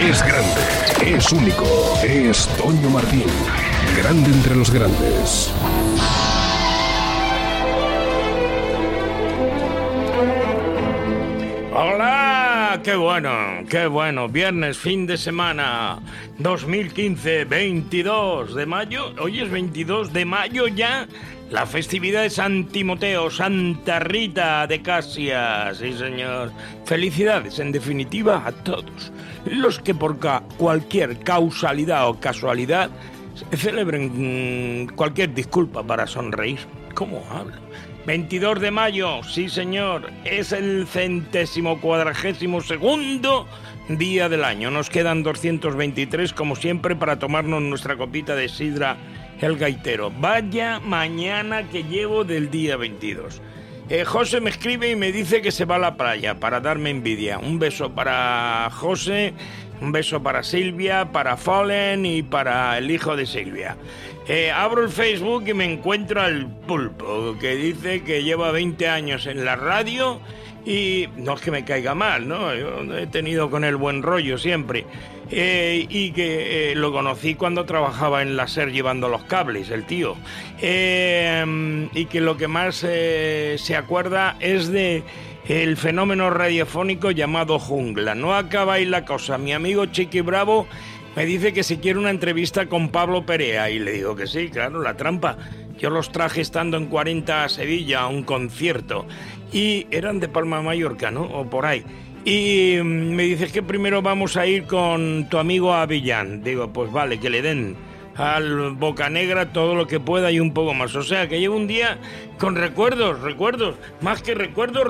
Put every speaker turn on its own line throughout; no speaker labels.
Es grande, es único, es Toño Martín. Grande entre los grandes.
¡Hola! ¡Qué bueno! ¡Qué bueno! Viernes, fin de semana 2015, 22 de mayo. Hoy es 22 de mayo ya. La festividad de San Timoteo, Santa Rita de Casia. Sí, señor. Felicidades, en definitiva, a todos los que por cualquier causalidad o casualidad celebren cualquier disculpa para sonreír. ¿Cómo hablo? 22 de mayo, sí señor, es el 142º día del año. Nos quedan 223, como siempre, para tomarnos nuestra copita de sidra El Gaitero. Vaya mañana que llevo del día 22. José me escribe y me dice que se va a la playa para darme envidia. Un beso para José, un beso para Silvia, para Fallen y para el hijo de Silvia. Abro el Facebook y me encuentro al Pulpo, que dice que lleva 20 años en la radio y no es que me caiga mal, ¿no? Yo he tenido con él buen rollo siempre. Y que lo conocí cuando trabajaba en la SER llevando los cables, el tío. Y que lo que más se acuerda es de el fenómeno radiofónico llamado Jungla. No acaba ahí la cosa. Mi amigo Chiqui Bravo me dice que si quiere una entrevista con Pablo Perea, y le digo que sí, claro, la trampa. Yo los traje estando en 40 a Sevilla a un concierto y eran de Palma de Mallorca, ¿no? O por ahí. Y me dices que primero vamos a ir con tu amigo Avillán. Digo, pues vale, que le den al Bocanegra todo lo que pueda y un poco más. O sea, que llevo un día con recuerdos, más que recuerdos.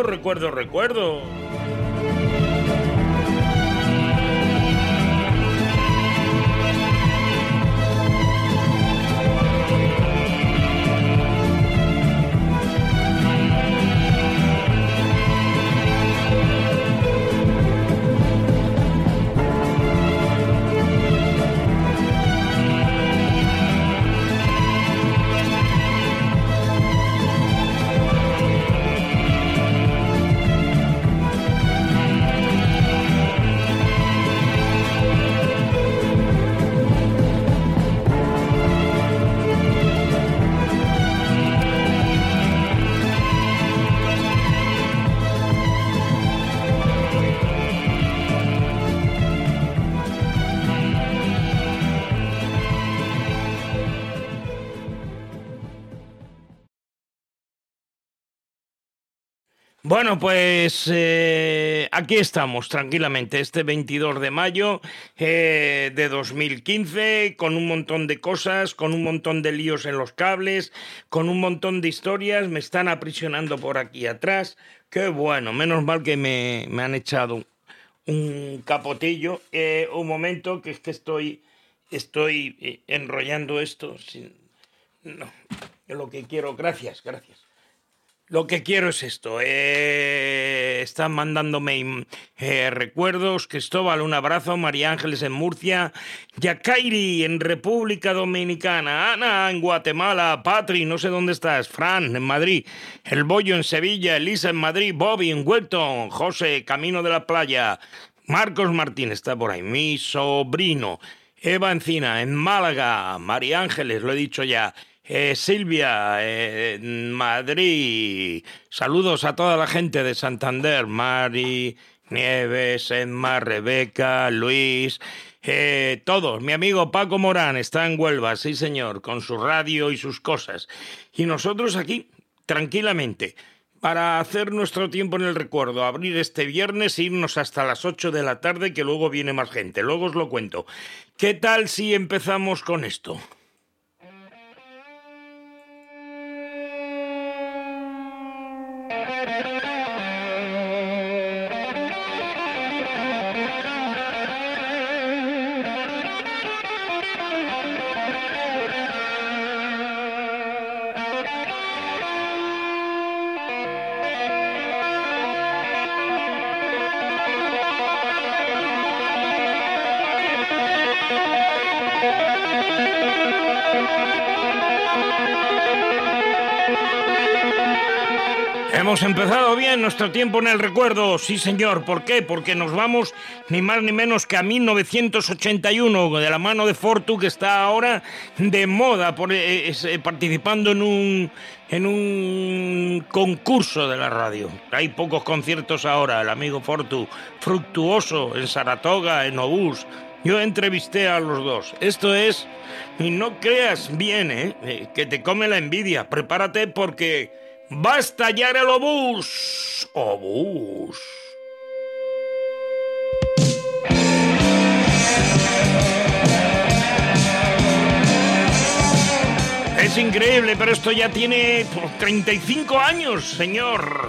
Bueno, pues aquí estamos tranquilamente, este 22 de mayo de 2015, con un montón de cosas, con un montón de líos en los cables, con un montón de historias. Me están aprisionando por aquí atrás. Qué bueno, menos mal que me han echado un capotillo. Un momento, que es que estoy enrollando esto. No, lo que quiero, gracias. Lo que quiero es esto. Están mandándome recuerdos. Cristóbal, un abrazo. María Ángeles en Murcia. Yacairi en República Dominicana. Ana en Guatemala. Patri, no sé dónde estás. Fran en Madrid. El Bollo en Sevilla. Elisa en Madrid. Bobby en Wellington. José, Camino de la Playa. Marcos Martín está por ahí. Mi sobrino. Eva Encina en Málaga. María Ángeles, lo he dicho ya. Silvia, Madrid. Saludos a toda la gente de Santander. Mari, Nieves, Emma, Rebeca, Luis, todos. Mi amigo Paco Morán está en Huelva, sí señor, con su radio y sus cosas. Y nosotros aquí, tranquilamente, para hacer nuestro tiempo en el recuerdo, abrir este viernes e irnos hasta las 8 de la tarde, que luego viene más gente. Luego os lo cuento. ¿Qué tal si empezamos con esto? Hemos empezado bien nuestro tiempo en el recuerdo, sí señor. ¿Por qué? Porque nos vamos ni más ni menos que a 1981, de la mano de Fortu, que está ahora de moda participando en un concurso de la radio. Hay pocos conciertos ahora, el amigo Fortu, Fructuoso, en Saratoga, en Obús. Yo entrevisté a los dos. Esto es, y no creas bien, que te come la envidia. Prepárate porque va a estallar el obús. Obús. Es increíble, pero esto ya tiene 35 años, señor.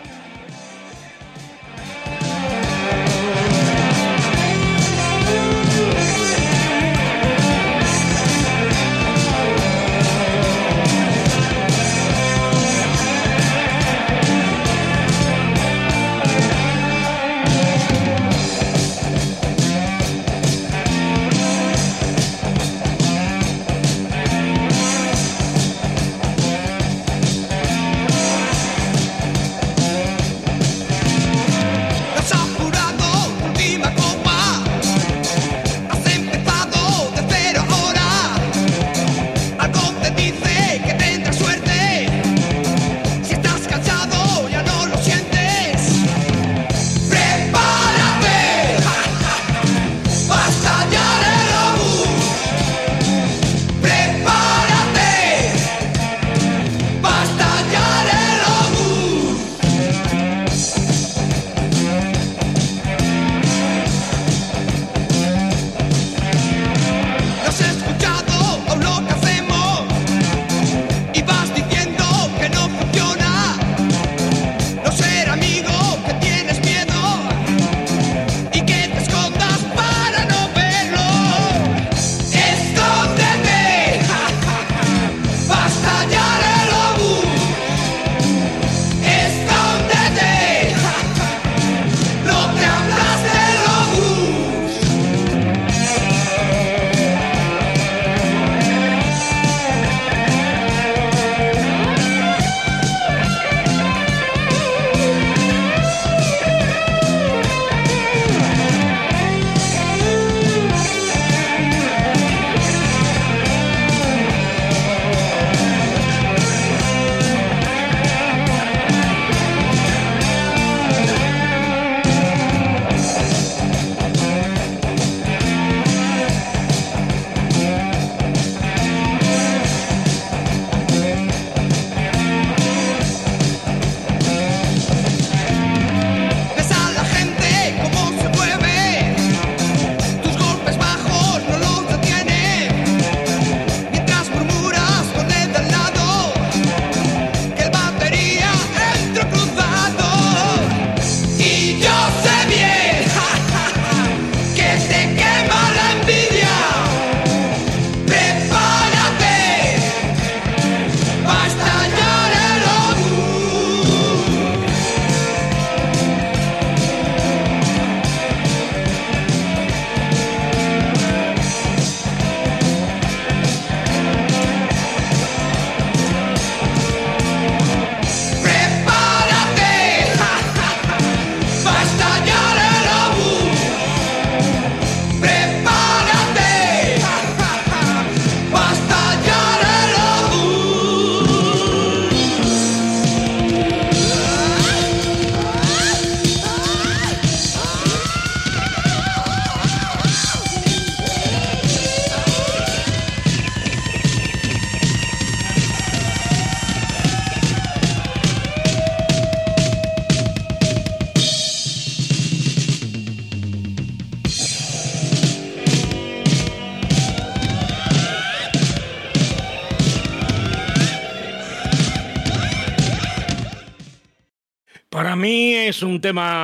Para mí es un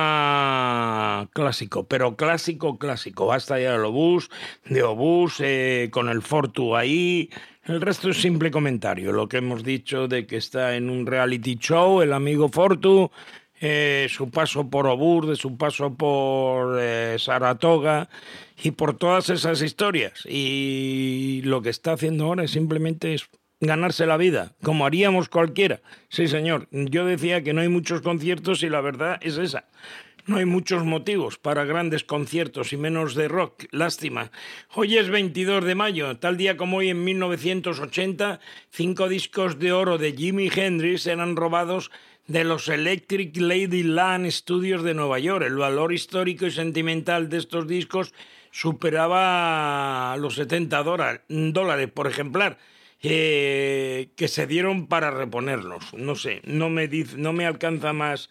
tema clásico, pero clásico. Basta ya el Obús, de Obús, con el Fortu ahí. El resto es simple comentario. Lo que hemos dicho de que está en un reality show, el amigo Fortu, su paso por Obús, de su paso por Saratoga y por todas esas historias. Y lo que está haciendo ahora es simplemente ganarse la vida, como haríamos cualquiera. Sí, señor, yo decía que no hay muchos conciertos y la verdad es esa. No hay muchos motivos para grandes conciertos y menos de rock. Lástima. Hoy es 22 de mayo. Tal día como hoy, en 1980, 5 discos de oro de Jimi Hendrix eran robados de los Electric Ladyland Studios de Nueva York. El valor histórico y sentimental de estos discos superaba los $70 por ejemplar, que se dieron para reponerlos. No sé, no me alcanza más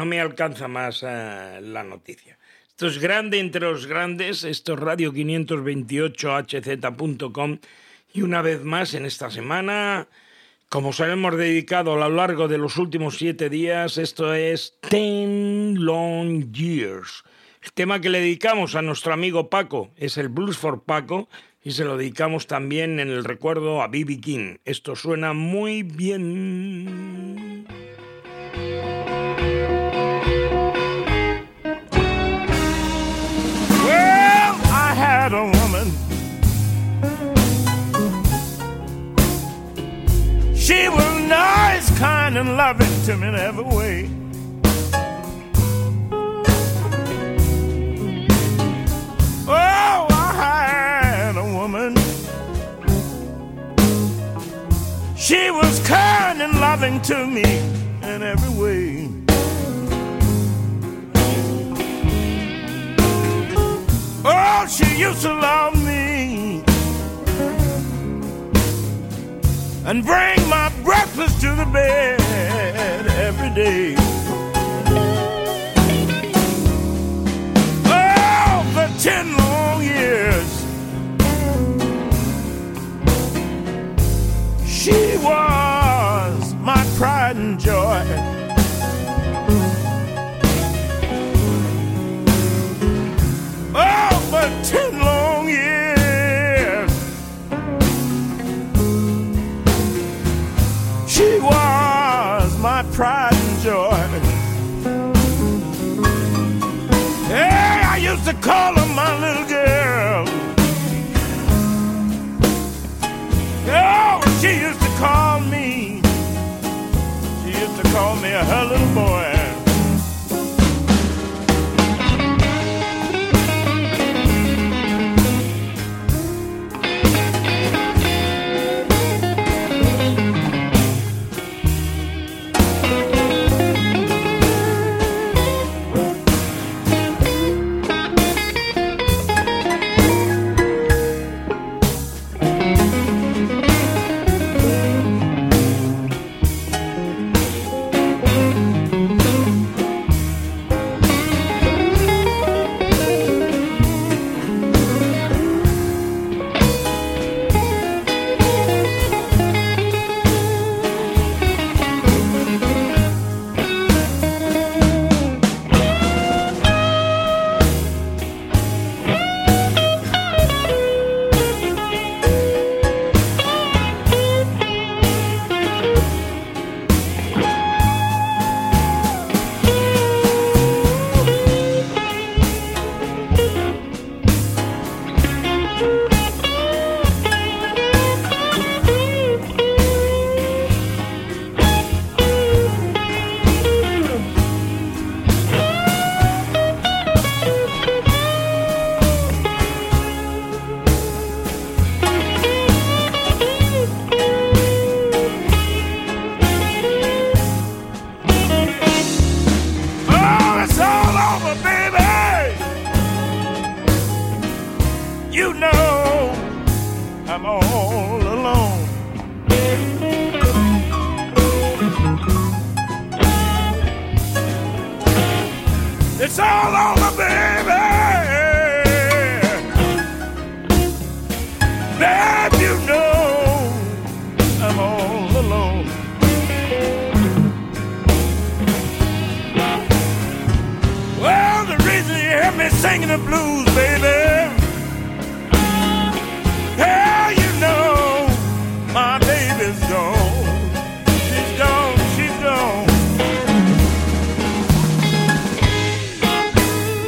la noticia. Esto es grande entre los grandes. Esto es Radio 528hz.com. Y una vez más en esta semana, como se lo hemos dedicado a lo largo de los últimos 7 días, esto es 10 Long Years. El tema que le dedicamos a nuestro amigo Paco es el Blues for Paco, y se lo dedicamos también en el recuerdo a B.B. King. Esto suena muy bien.
Well, I had a woman. She was nice, kind, and loving to me in every way. Oh, I had a woman. She was kind and loving to me in every way. Oh, she used to love me and bring my breakfast to the bed every day. Oh, for 10 long years, she was my pride and joy. Oh, for 10 long years, she was my pride and joy. Hey, I used to call her my little girl. Oh, she used to call me. She used to call me her little boy. It's all over, baby. Babe, you know I'm all alone. Well, the reason you hear me singing the blues, baby, hell, you know my baby's gone. She's gone, she's gone.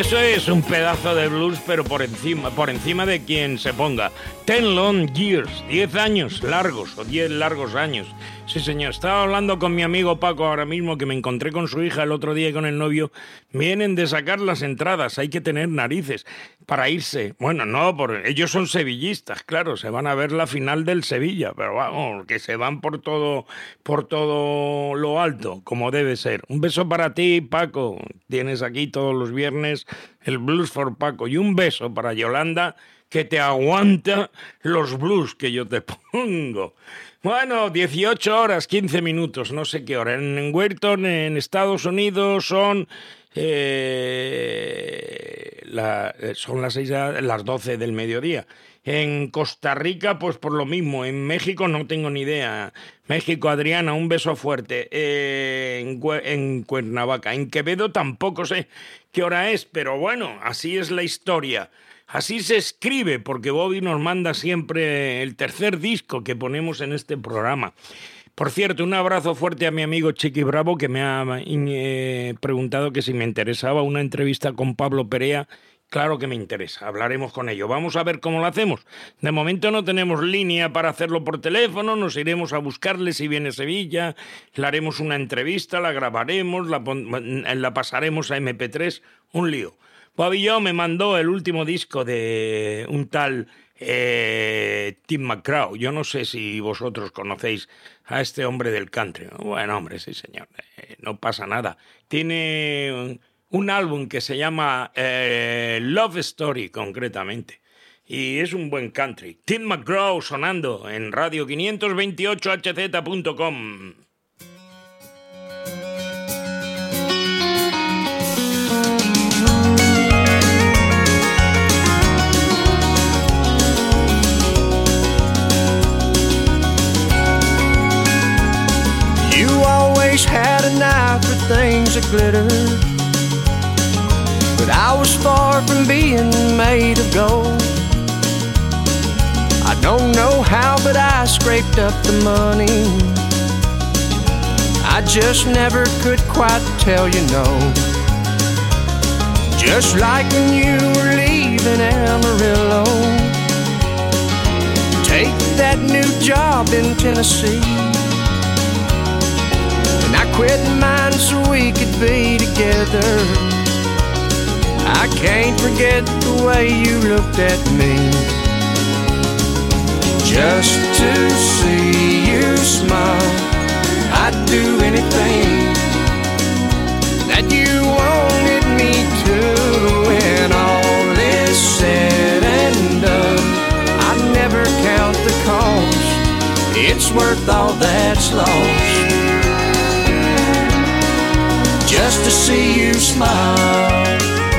Eso es un pedazo de blues, pero por encima de quien se ponga. 10 long years, 10 años largos, o 10 largos años. Sí, señor. Estaba hablando con mi amigo Paco ahora mismo, que me encontré con su hija el otro día y con el novio. Vienen de sacar las entradas, hay que tener narices para irse. Bueno, no, ellos son sevillistas, claro, se van a ver la final del Sevilla, pero vamos, que se van por todo lo alto, como debe ser. Un beso para ti, Paco. Tienes aquí todos los viernes el Blues for Paco. Y un beso para Yolanda, que te aguanta los blues que yo te pongo. Bueno, 18 horas, 15 minutos, no sé qué hora. En Wharton, en Estados Unidos, son las 12 del mediodía. En Costa Rica, pues por lo mismo. En México no tengo ni idea. México, Adriana, un beso fuerte. En Cuernavaca. En Quevedo tampoco sé qué hora es, pero bueno, así es la historia. Así se escribe, porque Bobby nos manda siempre el tercer disco que ponemos en este programa. Por cierto, un abrazo fuerte a mi amigo Chiqui Bravo, que me ha preguntado que si me interesaba una entrevista con Pablo Perea. Claro que me interesa, hablaremos con ello. Vamos a ver cómo lo hacemos. De momento no tenemos línea para hacerlo por teléfono, nos iremos a buscarle si viene a Sevilla, le haremos una entrevista, la grabaremos, la pasaremos a MP3, un lío. Pabillón me mandó el último disco de un tal Tim McGraw. Yo no sé si vosotros conocéis a este hombre del country. Bueno, hombre, sí, señor, no pasa nada. Tiene un álbum que se llama Love Story, concretamente. Y es un buen country. Tim McGraw sonando en Radio 528hz.com.
Had an eye for things that glitter, but I was far from being made of gold. I don't know how, but I scraped up the money. I just never could quite tell you no. Just like when you were leaving Amarillo, take that new job in Tennessee. I quit mine so we could be together. I can't forget the way you looked at me. Just to see you smile, I'd do anything that you wanted me to. When all is said and done, I never count the cost. It's worth all that's lost, just to see you smile.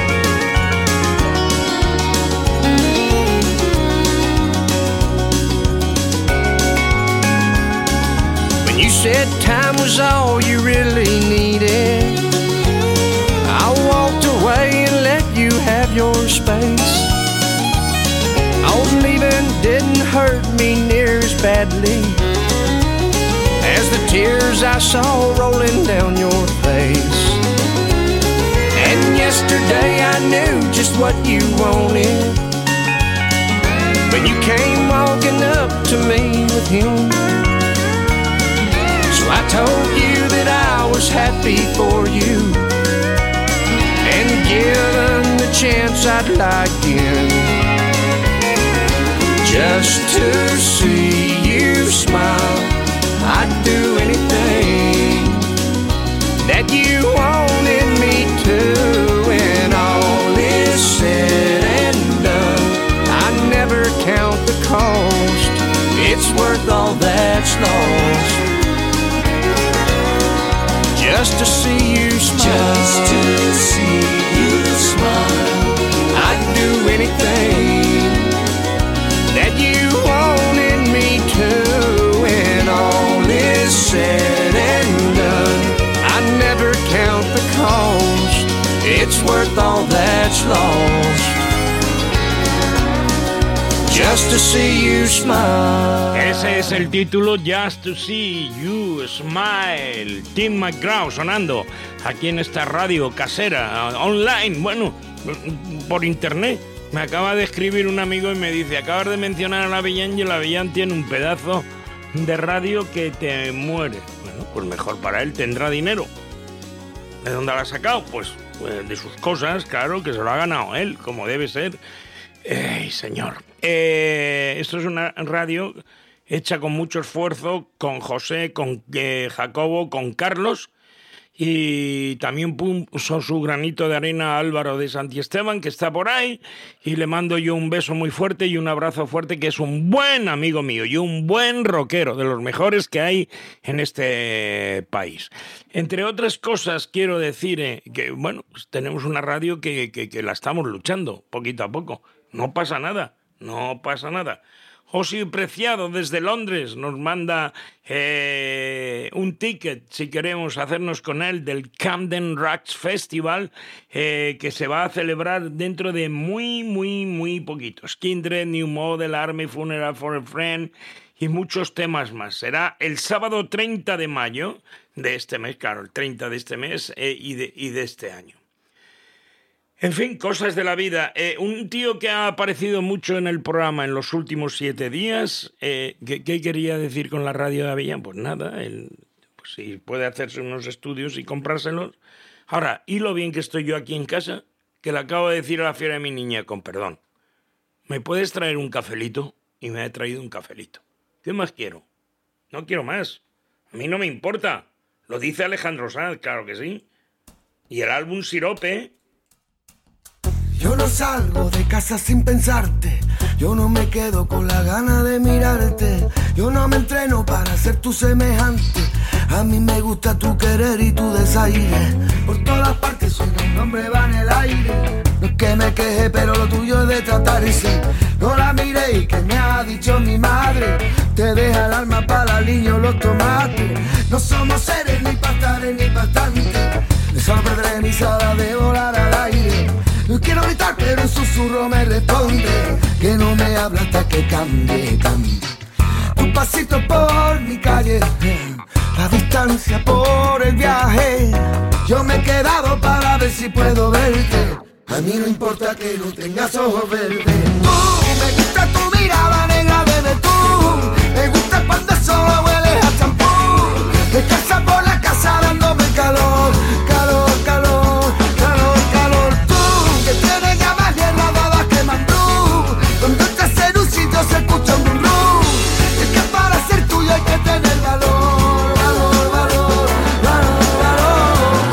When you said time was all you really needed, I walked away and let you have your space. Oh, leaving didn't hurt me near as badly as the tears I saw rolling down your face. And yesterday I knew just what you wanted when you came walking up to me with him. So I told you that I was happy for you, and given the chance I'd lie again, just to see you smile. I'd do anything that you wanted me to. When all is said and done, I never count the cost. It's worth all that's lost, just to see you smile. Just to see you smile, I'd do anything that you wanted me to. When all is said and done, I never count the cost. It's worth all that's lost, just to see you smile.
Ese es el título, Just to See You Smile. Tim McGraw sonando aquí en esta radio casera, online. Bueno, por internet. Me acaba de escribir un amigo y me dice, acabas de mencionar a la Avellán y el Avellán tiene un pedazo de radio que te muere. Bueno, pues mejor para él, tendrá dinero. ¿De dónde lo ha sacado? Pues de sus cosas, claro, que se lo ha ganado él, como debe ser. Señor. Esto es una radio hecha con mucho esfuerzo, con José, con Jacobo, con Carlos, y también puso su granito de arena a Álvaro de Santiesteban, que está por ahí, y le mando yo un beso muy fuerte y un abrazo fuerte, que es un buen amigo mío y un buen rockero, de los mejores que hay en este país. Entre otras cosas, quiero decir que, bueno, pues tenemos una radio que la estamos luchando poquito a poco. No pasa nada, no pasa nada. José Preciado desde Londres nos manda un ticket, si queremos hacernos con él, del Camden Rocks Festival, que se va a celebrar dentro de muy poquitos. Kindred, New Model, Army, Funeral for a Friend y muchos temas más. Será el sábado 30 de mayo de este mes, claro, el 30 de este mes y de este año. En fin, cosas de la vida. Un tío que ha aparecido mucho en el programa en los últimos 7 días, ¿qué quería decir con la radio de Avellán? Pues nada, él, pues sí, puede hacerse unos estudios y comprárselos. Ahora, y lo bien que estoy yo aquí en casa, que le acabo de decir a la fiera de mi niña, con perdón, ¿me puedes traer un cafelito? Y me ha traído un cafelito. ¿Qué más quiero? No quiero más. A mí no me importa. Lo dice Alejandro Sanz, claro que sí. Y el álbum Sirope...
Yo no salgo de casa sin pensarte, yo no me quedo con la gana de mirarte, yo no me entreno para ser tu semejante, a mí me gusta tu querer y tu desaire, por todas partes suena un nombre va en el aire, no es que me queje pero lo tuyo es de tratarse, no la miré y que me ha dicho mi madre, te deja el alma para el niño los tomates, no somos seres ni pastares ni bastantes, me sorprenderé mi sala de volar al aire. No quiero gritar, pero en susurro me responde que no me habla hasta que cambie. Un pasito por mi calle, la distancia por el viaje. Yo me he quedado para ver si puedo verte. A mí no importa que no tengas ojos verdes. Me gusta tu mirada negra, bebé, tú. Me gusta cuando solo hueles a champú. Descalza por la casa dándome calor, calor, calor, calor, calor. Tiene llamas hierradas que mandó. Cuando estás en un sitio se escucha un rum. Es que para ser tuyo hay que tener valor, valor, valor, valor, valor.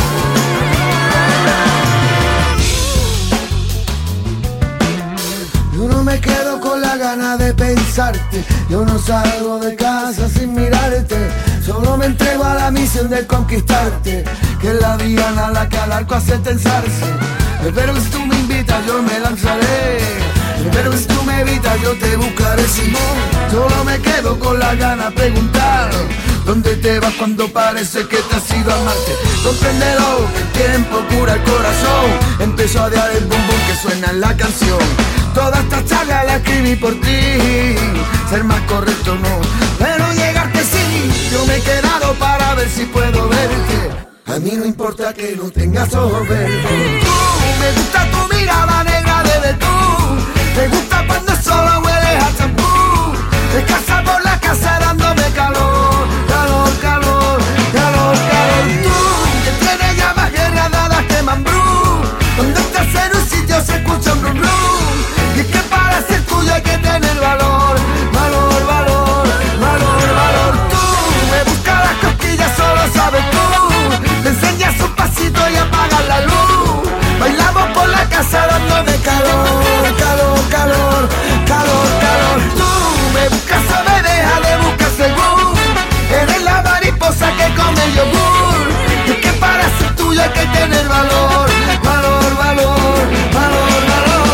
Yo no me quedo con la gana de pensarte. Yo no salgo de casa sin mirarte. Solo me entrego a la misión de conquistarte. Que es la diana a la que al arco hace tensarse. Pero si tú me invitas yo me lanzaré, pero si tú me evitas yo te buscaré, Simón. Solo me quedo con la gana de preguntar ¿dónde te vas cuando parece que te has ido a Marte? Compréndelo, que el tiempo cura el corazón. Empezó a dar el bum bum que suena en la canción. Toda esta charla la escribí por ti, ser más correcto no, pero llegarte sí. Yo me he quedado para ver si puedo verte. A mí no importa que no tengas ojos verdes. Me gusta tu mirada negra de tú. Me gusta cuando solo hueles a champú. Descalza por la casa dándome calor, calor, calor, calor, calor. Tú, que tienes llamas guerradas que mambrú. Cuando estás en un sitio se escucha un rum rum. Y es que para ser tuyo hay que tener valor, valor, valor, valor, valor. Tú, me buscas las cosquillas, solo sabes tú. Me enseñas un pasito y apagas la luz. Bailamos por la casa dándome calor, calor, calor, calor, calor. Tú me buscas o me dejas de buscar según. Eres la mariposa que come yogur. Y es que para ser tuyo hay que tener valor, valor, valor, valor, valor,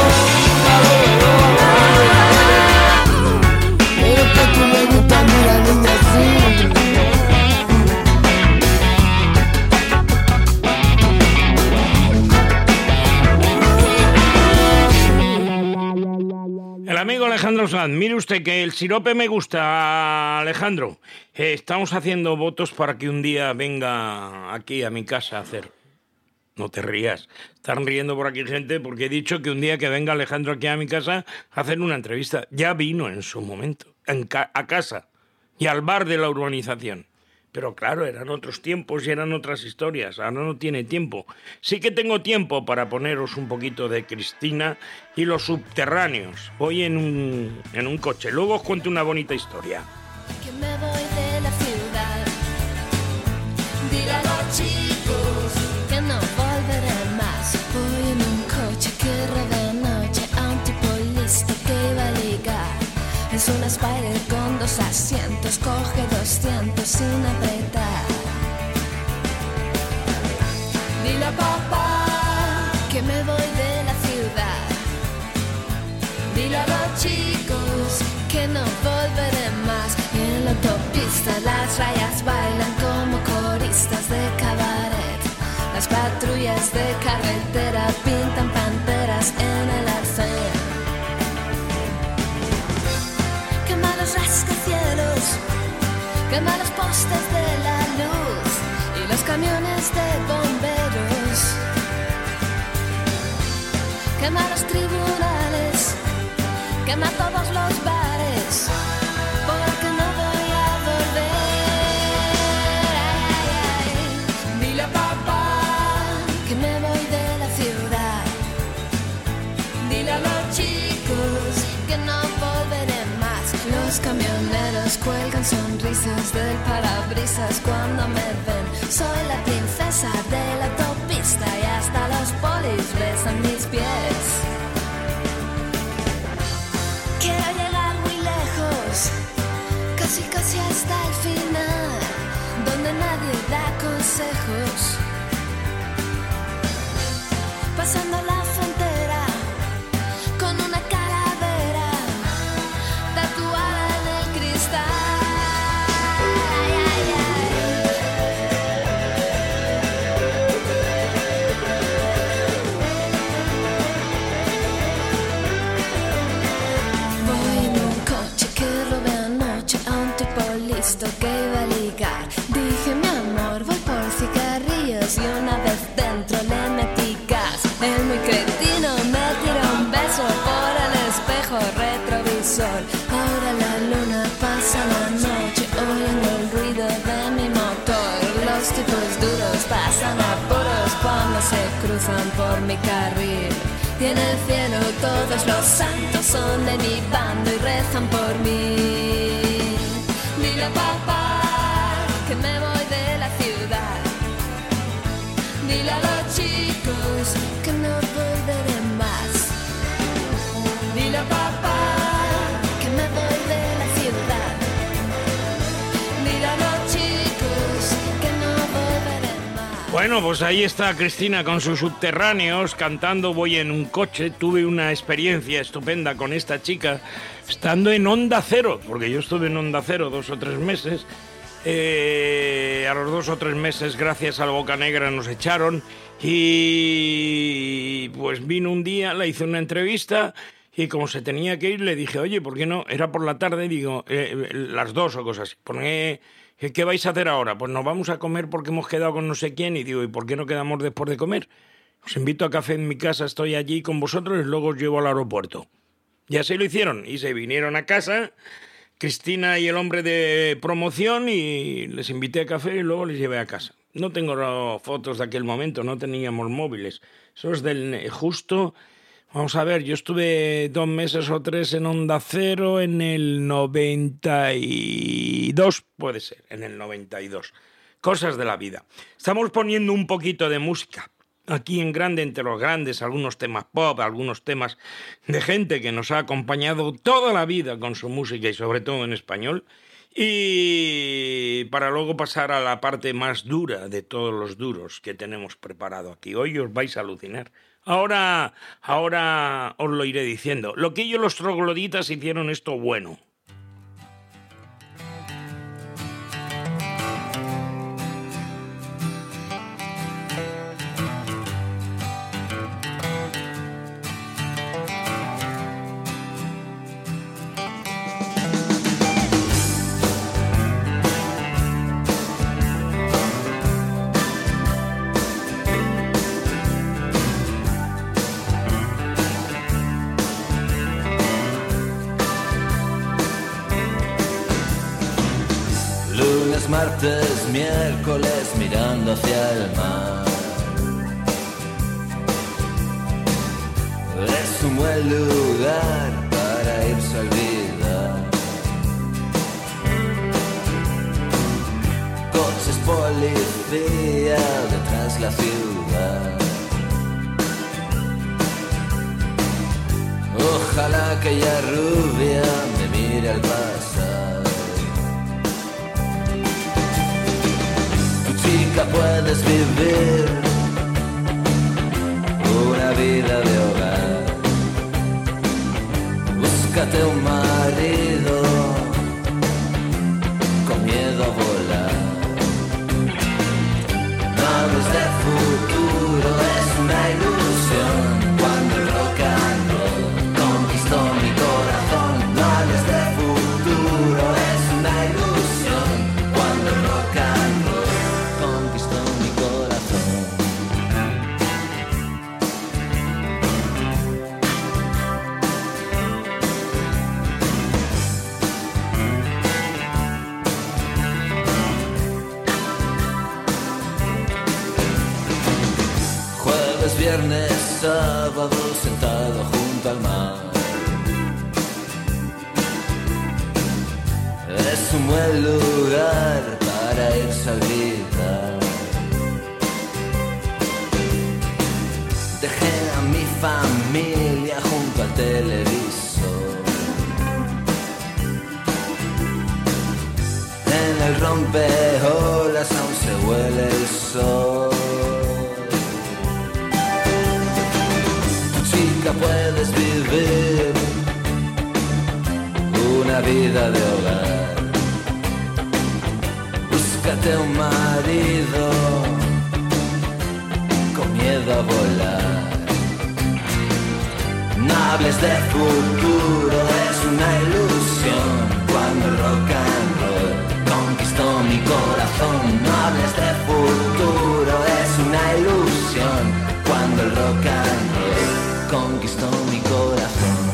valor. Es que tú me gustas, mira niña, así.
El amigo Alejandro Sanz, mire usted que el sirope me gusta, Alejandro. Estamos haciendo votos para que un día venga aquí a mi casa a hacer. No te rías. Están riendo por aquí gente porque he dicho que un día que venga Alejandro aquí a mi casa a hacer una entrevista. Ya vino en su momento, a casa y al bar de la urbanización. Pero claro, eran otros tiempos y eran otras historias. Ahora no tiene tiempo. Sí que tengo tiempo para poneros un poquito de Cristina y los subterráneos. Voy en un coche. Luego os cuento una bonita historia.
Que me voy de la ciudad. Dile a los chicos que no volveré más. Voy en un coche que roba noche a un tipo listo que iba a ligar. Es una Spider con 2 asientos, coge 200 sin apretar. Dile a papá que me voy de la ciudad. Dile a los chicos que no volveré más. En la autopista las rayas bailan como coristas de cabaret. Las patrullas de carretera pintan panteras en el arcén. Quema los rascacielos, quema los postes de la luz y los camiones de bomberos. Quema los tribunales, quema todos los bares, porque no voy a volver. Ay, ay, ay. Dile a papá que me voy de la ciudad. Dile a los chicos que no volveré más. Los camioneros cuelgan sonrisas del parabrisas cuando me ven. Soy la princesa de la autopista y hasta los polis besan mis pies. Quiero llegar muy lejos, casi casi hasta el final, donde nadie da consejos. Pasando la frontera con una calavera tatuada en el cristal. Ay, ay, ay. Voy en un coche que robé anoche a un tipo listo que iba a ligar. Dije, mi amor, voy por cigarrillos y una vez dentro le metí gas. El muy cretino me tiró un beso por el espejo retrovisor. Ahora la luna pasa la noche oyendo el ruido de mi motor. Los tipos duros pasan apuros cuando se cruzan por mi carril. Y en el cielo todos los santos son de mi bando y rezan por mí. Dile a papá que me voy de la ciudad. Dile a los chicos que no volveré más. Dile a papá que me voy de la ciudad. Dile a los chicos que no volveré más.
Bueno, pues ahí está Cristina con sus subterráneos cantando Voy en un coche. Tuve una experiencia estupenda con esta chica estando en Onda Cero, porque yo estuve en Onda Cero 2 o 3 meses. A los 2 o 3 meses, gracias a la Boca Negra, nos echaron y pues vino un día, le hice una entrevista y como se tenía que ir le dije, oye, ¿por qué no? Era por la tarde, digo, las 2 o cosas así. ¿Qué vais a hacer ahora? Pues nos vamos a comer porque hemos quedado con no sé quién. Y digo, ¿y por qué no quedamos después de comer? Os invito a café en mi casa, estoy allí con vosotros y luego os llevo al aeropuerto. Y así lo hicieron y se vinieron a casa Cristina y el hombre de promoción y les invité a café y luego les llevé a casa. No tengo fotos de aquel momento, no teníamos móviles. Eso es del justo... Vamos a ver, yo estuve 2 meses o 3 en Onda Cero en el 92, puede ser, en el 92. Cosas de la vida. Estamos poniendo un poquito de música. Aquí en Grande entre los Grandes, algunos temas pop, algunos temas de gente que nos ha acompañado toda la vida con su música y sobre todo en español. Y para luego pasar a la parte más dura de todos los duros que tenemos preparado aquí. Hoy os vais a alucinar. Ahora os lo iré diciendo. Lo que ellos los trogloditas hicieron esto bueno.
martes, miércoles mirando hacia el mar. Es un buen lugar para irse a olvidar. Coches policía detrás la ciudad. Ojalá aquella rubia me mire al pasar. Tu chica, puedes vivir una vida de hogar. Búscate un marido con miedo a volar. No hables de futuro, es una ilusión. Cuando el rock and roll conquistó mi corazón. No hables de futuro, es una ilusión. Cuando el rock and roll conquistó mi corazón. Jueves, viernes, sábado, sentado junto al mar. Es un buen lugar para irse a gritar. Dejé a mi familia junto al televisor. En el rompeolas aún se huele el sol. Tu chica, puedes vivir una vida de hogar. Búscate un marido con miedo a volar. No hables de futuro, es una ilusión. Cuando el rock and roll conquistó mi corazón. No hables de futuro, es una ilusión. Cuando el rock and roll conquistó mi corazón.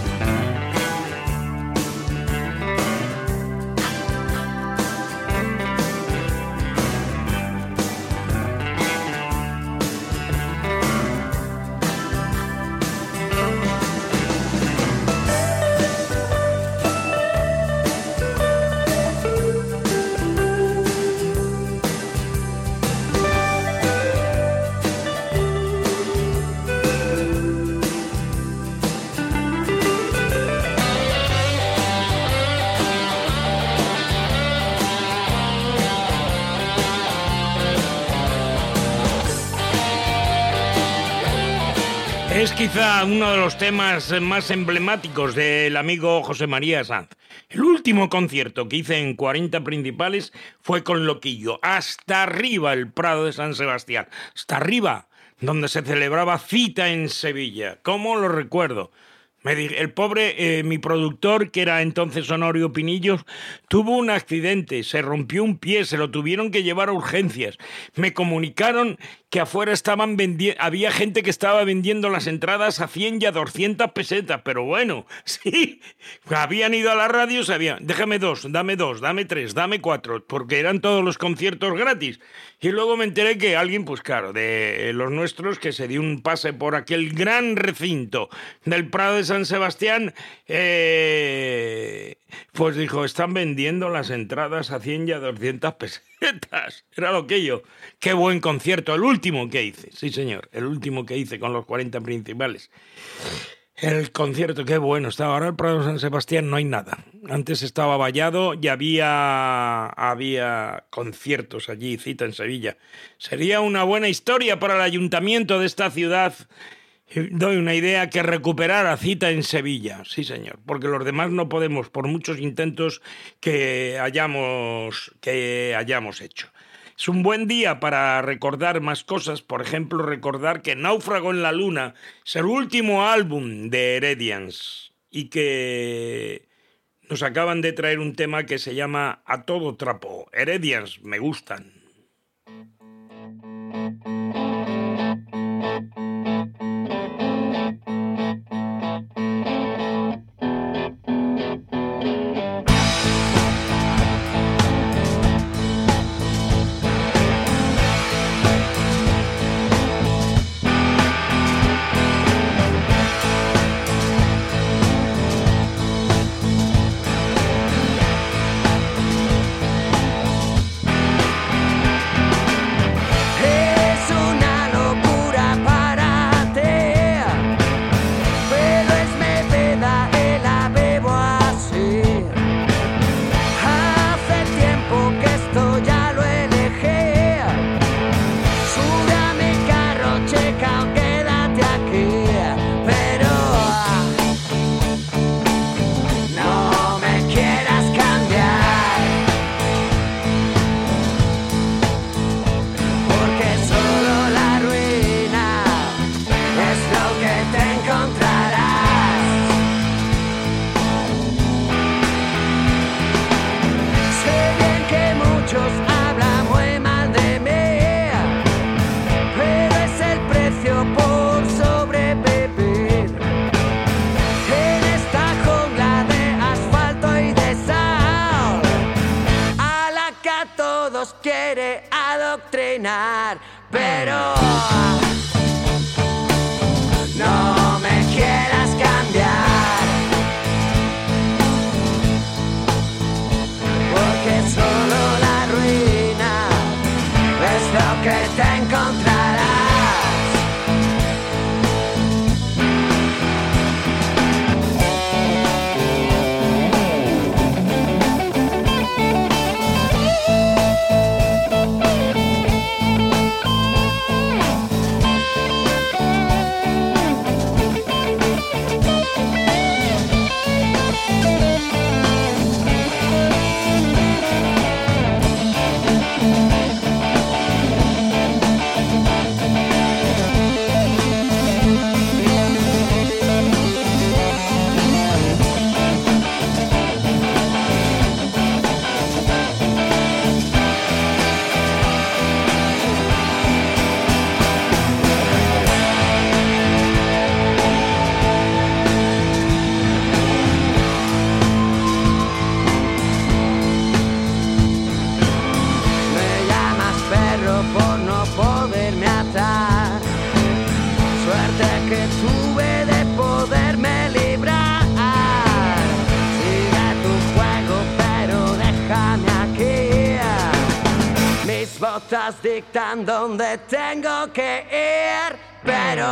Es quizá uno de los temas más emblemáticos del amigo José María Sanz. El último concierto que hice en 40 Principales fue con Loquillo, hasta arriba el Prado de San Sebastián, hasta arriba, donde se celebraba Cita en Sevilla. ¿Cómo lo recuerdo? El pobre, mi productor, que era entonces Honorio Pinillos, tuvo un accidente, se rompió un pie, se lo tuvieron que llevar a urgencias. Me comunicaron que afuera estaban había gente que estaba vendiendo las entradas a 100 y a 200 pesetas, pero bueno, sí, habían ido a la radio, sabían, déjame dos, dame 3, dame 4, porque eran todos los conciertos gratis. Y luego me enteré que alguien, pues claro, de los nuestros, que se dio un pase por aquel gran recinto del Prado de San Sebastián, pues dijo, están vendiendo las entradas a 100 y a 200 pesetas. Era lo que yo. Qué buen concierto, el último que hice, sí señor, el último que hice con los 40 Principales. El concierto, qué bueno estaba. Ahora el Prado de San Sebastián no hay nada. Antes estaba vallado y había conciertos allí, Cita en Sevilla. Sería una buena historia para el ayuntamiento de esta ciudad. Doy una idea, que recuperara Cita en Sevilla, sí señor, porque los demás no podemos, por muchos intentos que hayamos hecho. Es un buen día para recordar más cosas, por ejemplo, recordar que Náufrago en la Luna es el último álbum de Heredians y que nos acaban de traer un tema que se llama A Todo Trapo. Heredians, me gustan.
adoctrinar, pero no me quieras cambiar, porque solo la ruina es lo que te encontrarás. Botas dictan dónde tengo que ir, pero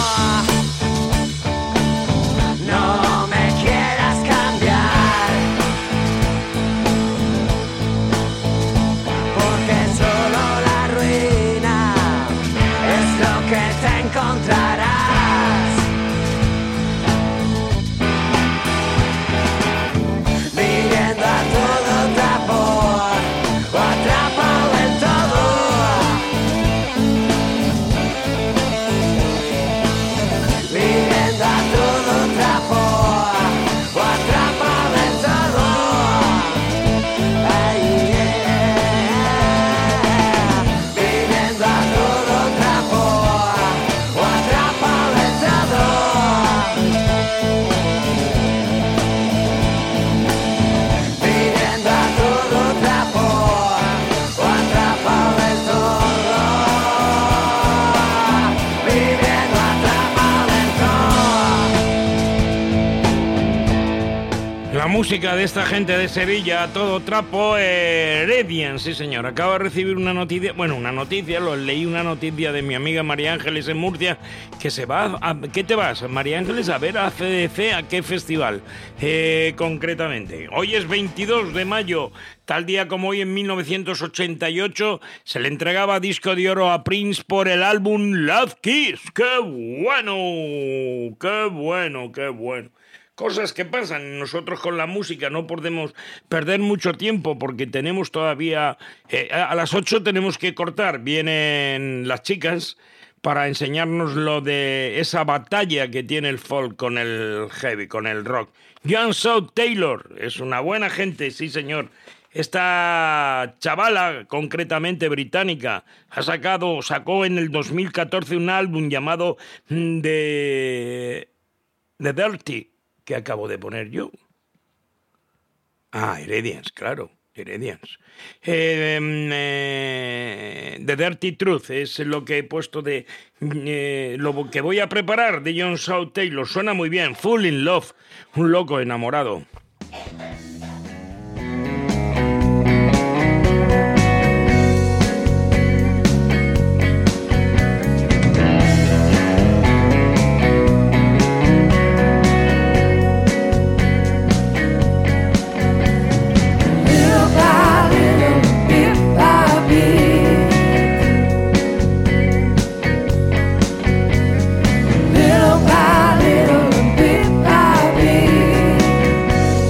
no me quieras cambiar, porque solo la ruina es lo que te encontrarás. Viviendo a todo vapor o atrapado en todo. Viviendo a todo vapor o atrapado en todo. Ay, viviendo a todo vapor o atrapado en todo. Viviendo a todo vapor o atrapado en todo. Viviendo atrapado en todo.
La música de esta gente de Sevilla, a todo trapo, Heredian, sí señor. Acabo de recibir una noticia, leí una noticia de mi amiga María Ángeles en Murcia, que se va ¿qué te vas, María Ángeles? A ver a CDC, ¿a qué festival? Concretamente. Hoy es 22 de mayo, tal día como hoy en 1988, se le entregaba disco de oro a Prince por el álbum Love Kiss. ¡Qué bueno! ¡Qué bueno, qué bueno! Cosas que pasan. Nosotros con la música no podemos perder mucho tiempo porque tenemos todavía... a las 8 tenemos que cortar. Vienen las chicas para enseñarnos lo de esa batalla que tiene el folk con el heavy, con el rock. John South Taylor es una buena gente, sí señor. Esta chavala, concretamente británica, sacó en el 2014 un álbum llamado The Dirty, que acabo de poner yo. Heredians, claro, Heredians. The Dirty Truth es lo que he puesto de lo que voy a preparar de John South Taylor. Suena muy bien. Full in Love, un loco enamorado.
Little by little, bit by bit,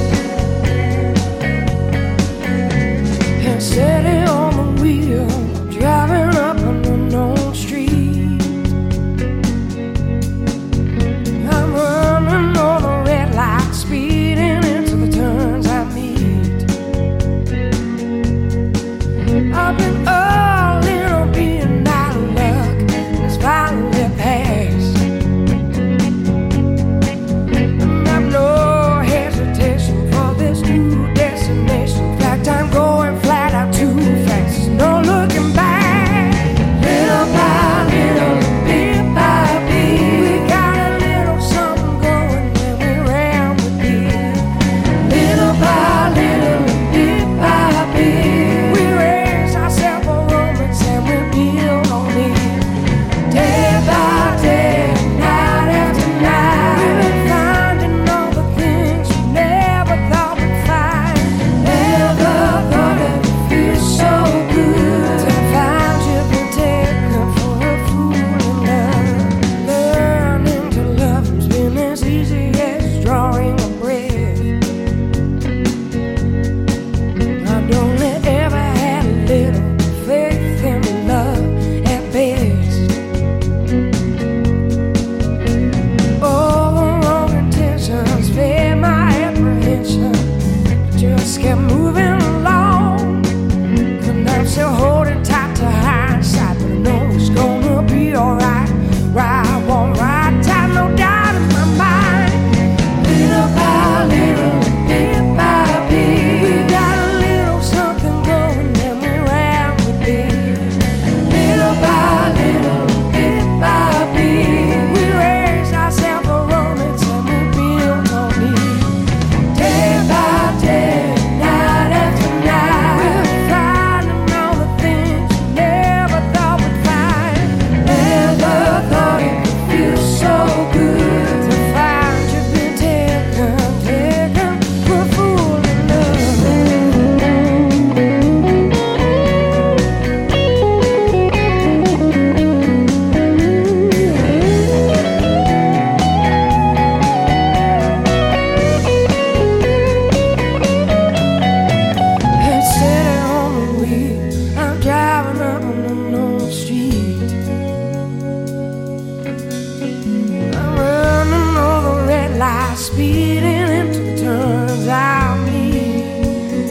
speeding into the turns I need.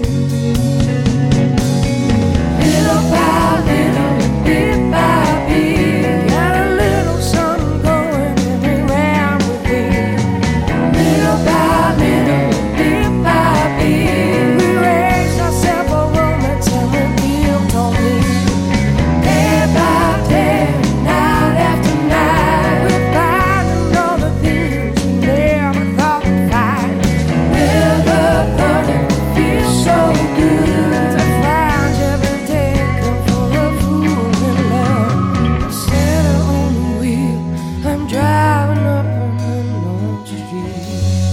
Little by little, bit by bit, got a little something going around with me. Little by little, bit by bit, we raised ourselves a romance and we built on me. Day by day, night after night, we're finding all the things we never thought we'd find. River running, feels so good. I find every day come full of fool and love. Center on the wheel, I'm driving up an unknown street.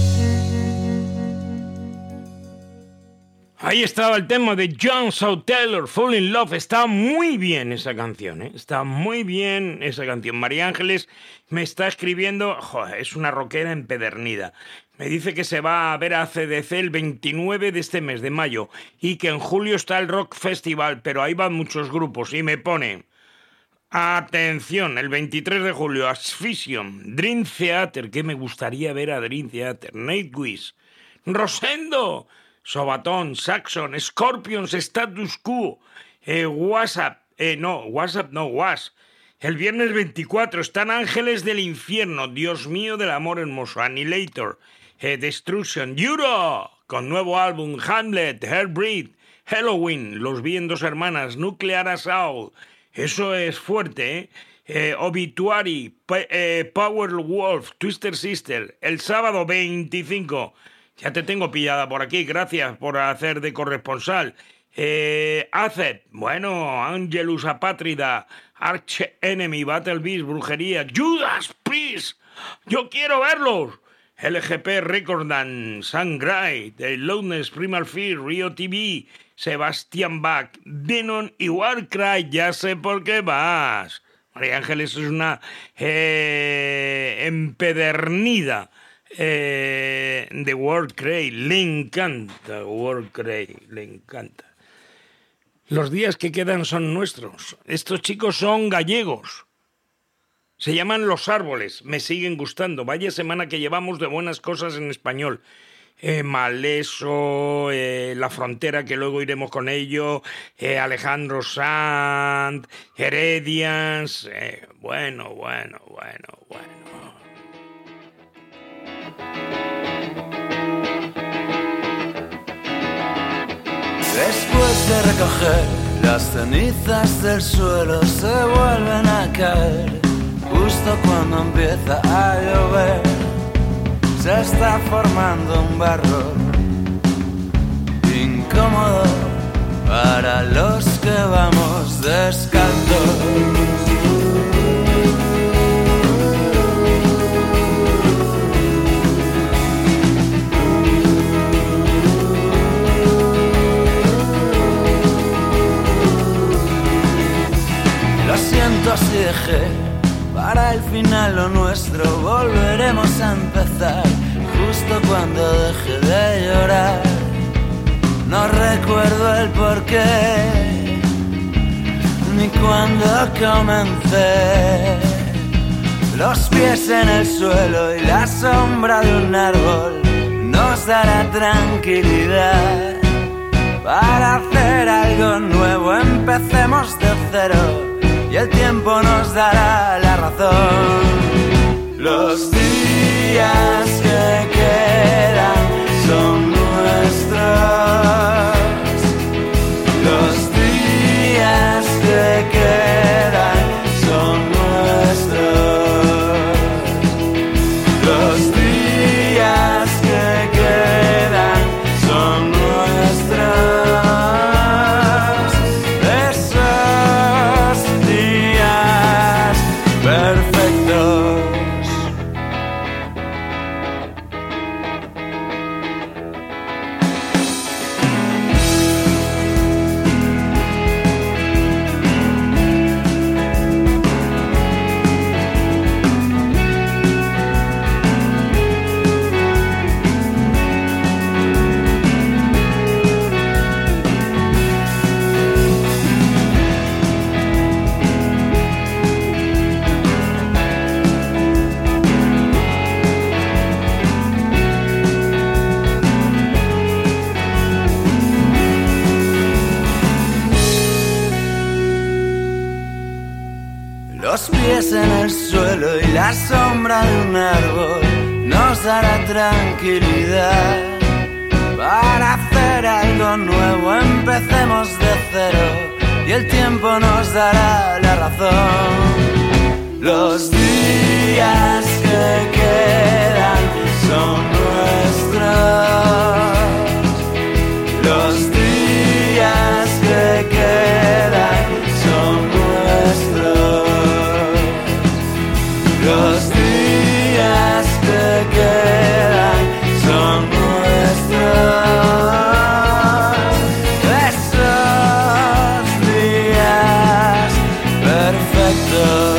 Ahí estaba el tema de John Saul Taylor, Fall in Love. Está muy bien esa canción, ¿eh? Está muy bien esa canción. María Ángeles me está escribiendo, joder, es una rockera empedernida. Me dice que se va a ver a CDC el 29 de este mes de mayo y que en julio está el Rock Festival, pero ahí van muchos grupos y me pone... Atención, el 23 de julio, Asphyxium, Dream Theater, que me gustaría ver a Dream Theater, Nightwish, Rosendo, Sobatón, Saxon, Scorpions, Status Quo, WhatsApp, Was. El viernes 24 están Ángeles del Infierno, Dios mío del amor hermoso, Annihilator, Destruction, Euro, con nuevo álbum, Hamlet, Hairbreed, Halloween, Los vi en dos hermanas, Nuclear Assault. Eso es fuerte, ¿eh? Obituary, Powerwolf, Twister Sister, el sábado 25. Ya te tengo pillada por aquí, gracias por hacer de corresponsal. Acet, bueno, Angelus Apátrida, Arch Enemy, Battle Beast, Brujería, Judas Priest, yo quiero verlos. LGP Recordan, Sangrai, The Loudness, Primal Fear, Rio TV, Sebastian Bach, Denon y Warcry, ya sé por qué vas. María Ángeles es una empedernida de Warcry, le encanta Warcry, le encanta. Los días que quedan son nuestros. Estos chicos son gallegos. Se llaman Los Árboles, me siguen gustando. Vaya semana que llevamos de buenas cosas en español. Maleso, La Frontera, que luego iremos con ello, Alejandro Sanz, Heredians, bueno.
Después de recoger las cenizas del suelo se vuelven a caer. Justo cuando empieza a llover se está formando un barro incómodo para los que vamos descalzos. Lo siento si dejé para el final lo nuestro, volveremos a empezar justo cuando deje de llorar. No recuerdo el porqué ni cuándo comencé. Los pies en el suelo y la sombra de un árbol nos dará tranquilidad. Para hacer algo nuevo empecemos de cero y el tiempo nos dará la razón. Los días que quedan son nuestros. Los días que quedan son nuestros. Los días que quedan son nuestros. Perfectos. la sombra de un árbol nos dará tranquilidad. Para hacer algo nuevo empecemos de cero y el tiempo nos dará la razón. Los días que quedan son nuestros. Los días que quedan son nuestros. Los días que quedan son nuestros. Esos días perfectos.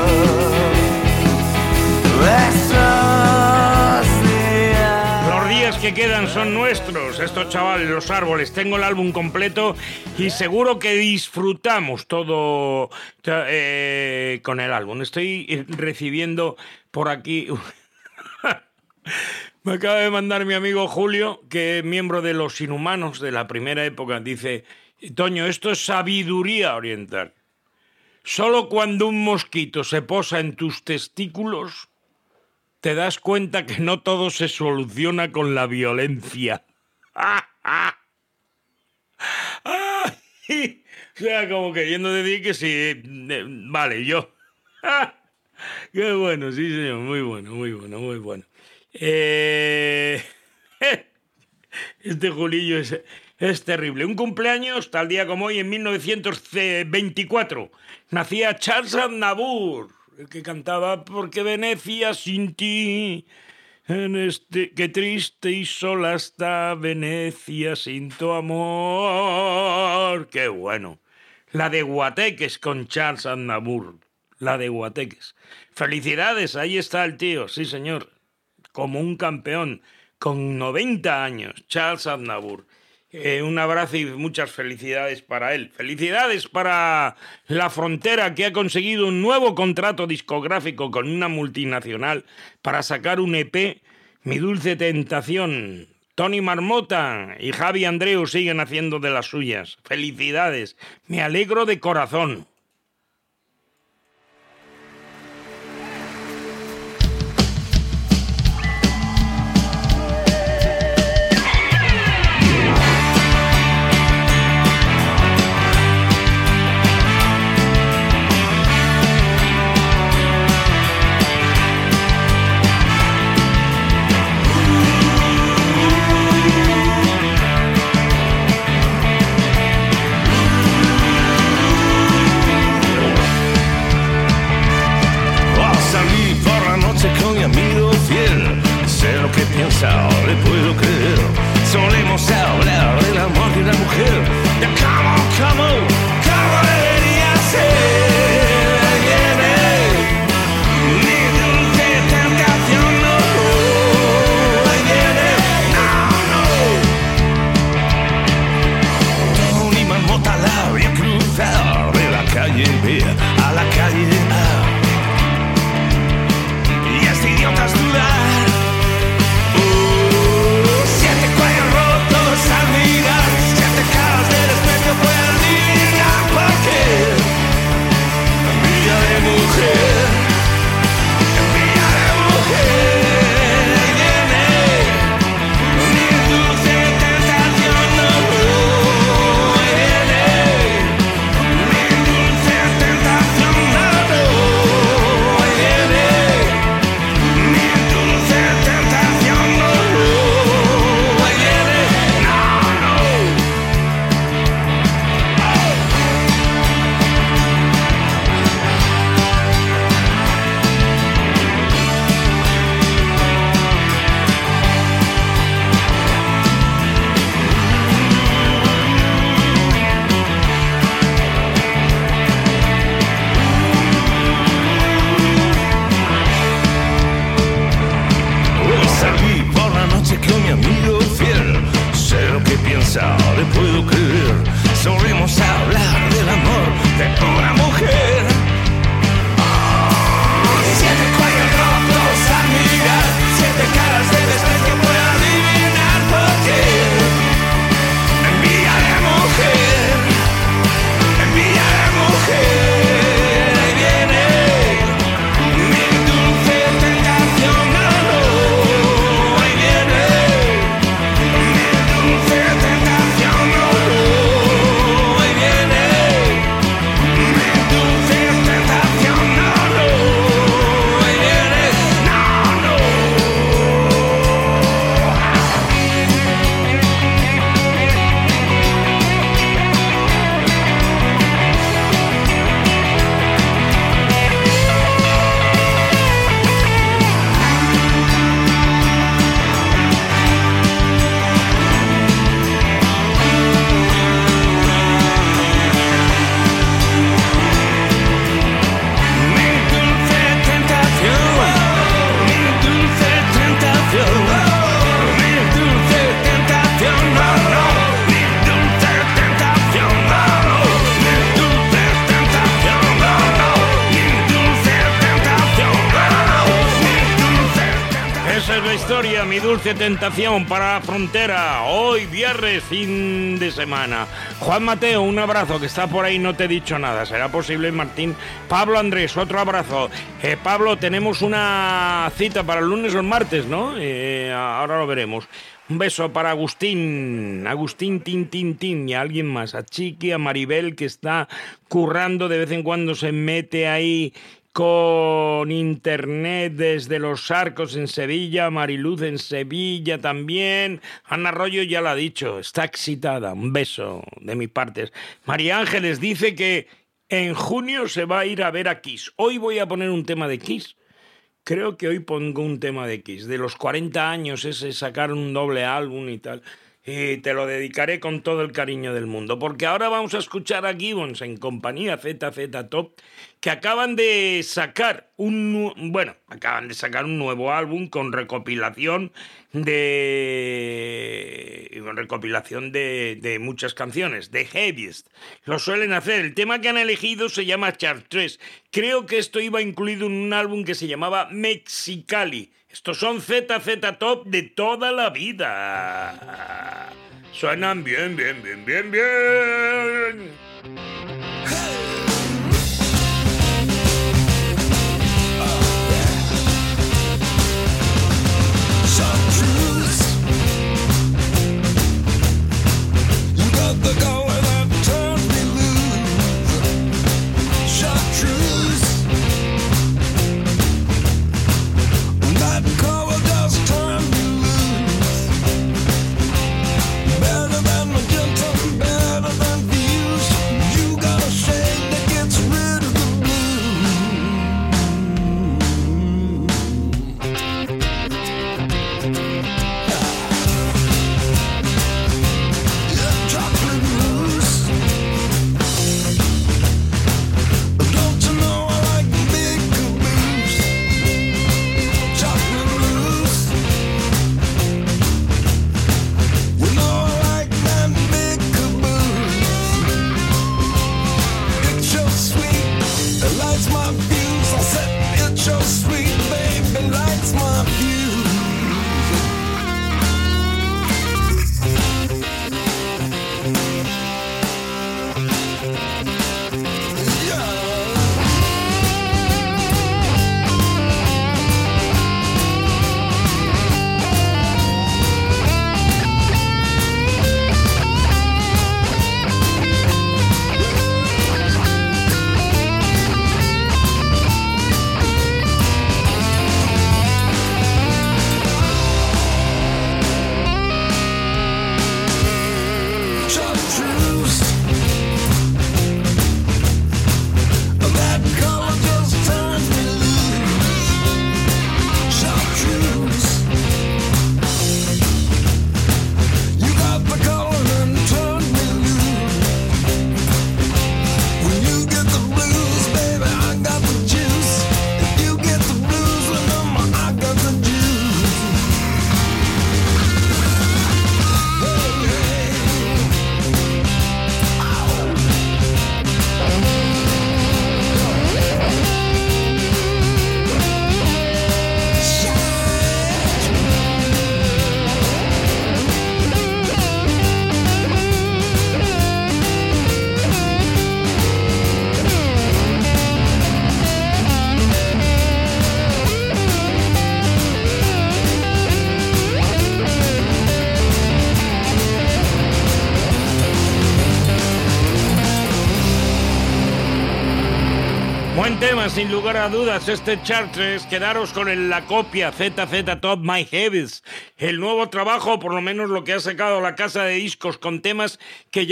Que quedan son nuestros, estos chavales, los árboles. Tengo el álbum completo y seguro que disfrutamos todo con el álbum. Estoy recibiendo por aquí... Me acaba de mandar mi amigo Julio, que es miembro de los Inhumanos de la primera época. Dice, Toño, esto es sabiduría oriental. Solo cuando un mosquito se posa en tus testículos te das cuenta que no todo se soluciona con la violencia. O sea, como queriendo decir que sí, vale, yo. Qué bueno, sí, señor, muy bueno, muy bueno, muy bueno. Este Julillo es terrible. Un cumpleaños, tal día como hoy, en 1924, nacía Charles Aznavour, el que cantaba Porque Venecia sin ti, qué triste y sola está Venecia sin tu amor. Qué bueno. La de Guateques con Charles Aznavour. La de Guateques. Felicidades, ahí está el tío, sí señor. Como un campeón, con 90 años, Charles Aznavour. Un abrazo y muchas felicidades para él. Felicidades para La Frontera, que ha conseguido un nuevo contrato discográfico con una multinacional para sacar un EP, Mi Dulce Tentación. Tony Marmota y Javi Andreu siguen haciendo de las suyas. Felicidades, me alegro de corazón.
Le puedo creer, solemos hablar del amor de la mujer, de cómo debería ser. Mi dulce tentación, no, ahí viene, no. Tony Marmota la voy a cruzar de la calle B a la calle A, y este idiota es dudar. Le puedo creer, solemos hablar del amor de una mujer. Siete cuellos rotos al mirar, siete caras de desprecio puedo adivinar por qué. Envíale mujer, ahí viene mi dulce
Esa es la historia, mi dulce tentación para la frontera. Hoy, viernes, fin de semana. Juan Mateo, un abrazo, que está por ahí, no te he dicho nada. ¿Será posible, Martín? Pablo Andrés, otro abrazo. Pablo, tenemos una cita para el lunes o el martes, ¿no? Ahora lo veremos. Un beso para Agustín, Tin, y a alguien más, a Chiqui, a Maribel, que está currando, de vez en cuando se mete ahí con internet desde Los Arcos en Sevilla, Mariluz en Sevilla también, Ana Arroyo ya lo ha dicho, está excitada, un beso de mi parte. María Ángeles dice que en junio se va a ir a ver a Kiss. Hoy voy a poner un tema de Kiss. Creo que hoy pongo un tema de Kiss. De los 40 años ese, sacaron un doble álbum y tal. Y te lo dedicaré con todo el cariño del mundo. Porque ahora vamos a escuchar a Gibbons en compañía ZZ Top, que acaban de sacar un nuevo álbum con recopilación de muchas canciones, de Heaviest. Lo suelen hacer. El tema que han elegido se llama Chartres. Creo que esto iba incluido en un álbum que se llamaba Mexicali. Estos son ZZ Top de toda la vida. Suenan bien.
The goal that turns me loose. Chartreuse. That color just turned me loose. Better than magenta, better than views. You got a shade that gets rid of the
Tema, sin lugar a dudas, este Chartres. Quedaros con la copia ZZ Top My Heavies, el nuevo trabajo, por lo menos lo que ha sacado la casa de discos, con temas que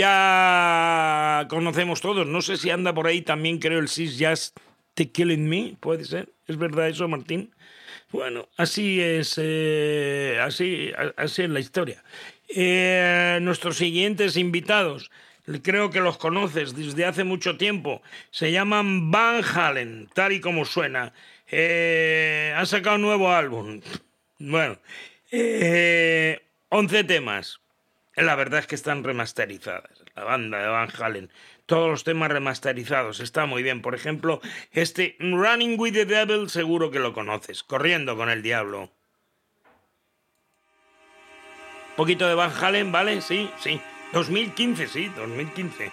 ya conocemos todos. No sé si anda por ahí también, creo, el Sis Just The Killing Me, puede ser. ¿Es verdad eso, Martín? Bueno, así es, así es la historia. Nuestros siguientes invitados, creo que los conoces desde hace mucho tiempo. Se llaman Van Halen, tal y como suena. Han sacado un nuevo álbum. Bueno, 11 temas. La verdad es que están remasterizadas. La banda de Van Halen. Todos los temas remasterizados. Está muy bien. Por ejemplo, este Running with the Devil seguro que lo conoces. Corriendo con el diablo. Un poquito de Van Halen, ¿vale? Sí, sí. 2015, sí, 2015.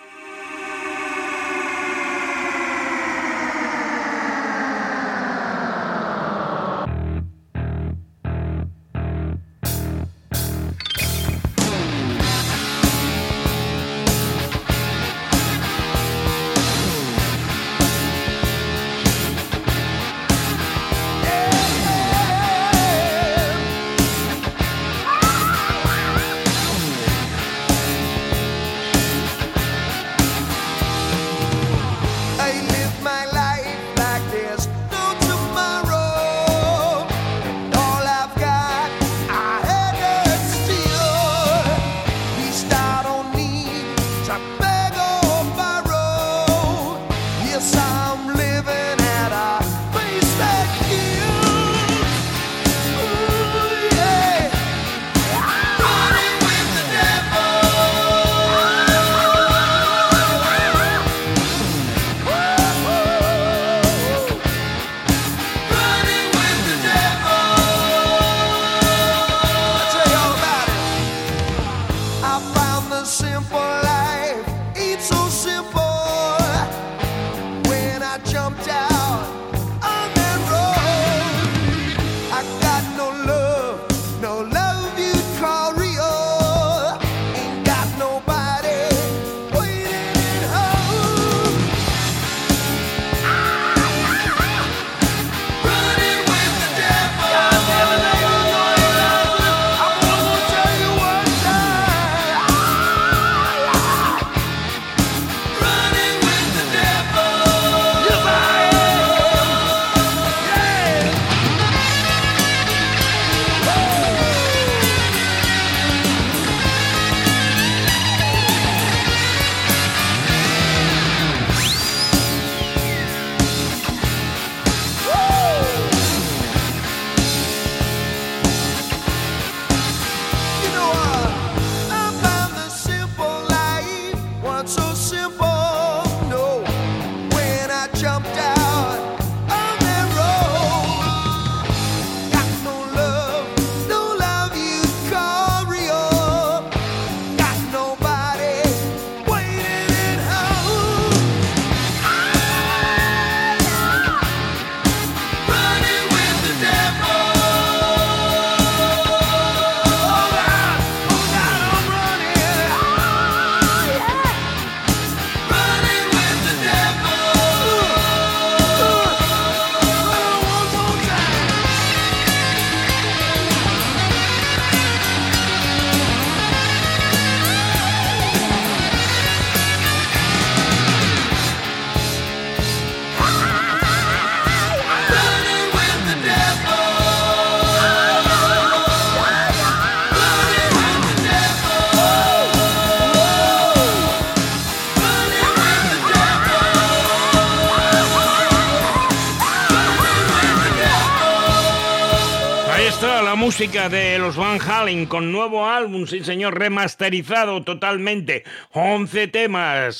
Música de los Van Halen con nuevo álbum, sí señor, remasterizado totalmente, 11 temas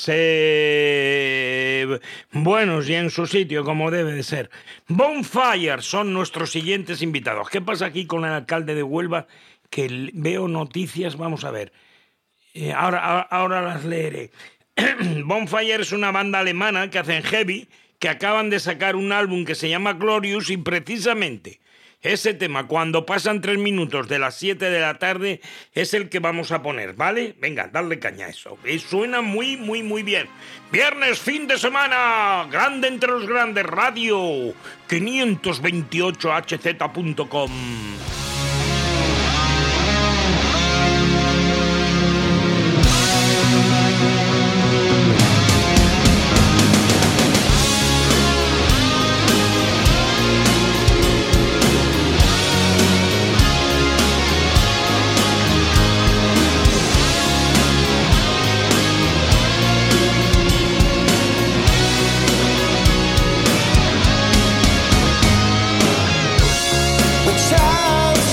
buenos y en su sitio como debe de ser. Bonfire son nuestros siguientes invitados. ¿Qué pasa aquí con el alcalde de Huelva? Que veo noticias, vamos a ver, ahora las leeré. Bonfire es una banda alemana que hacen heavy, que acaban de sacar un álbum que se llama Glorious y precisamente ese tema, cuando pasan 3 minutos de las 7 de la tarde, es el que vamos a poner, ¿vale? Venga, darle caña a eso. Suena muy, muy, muy bien. Viernes, fin de semana, grande entre los grandes, radio 528hz.com.
Child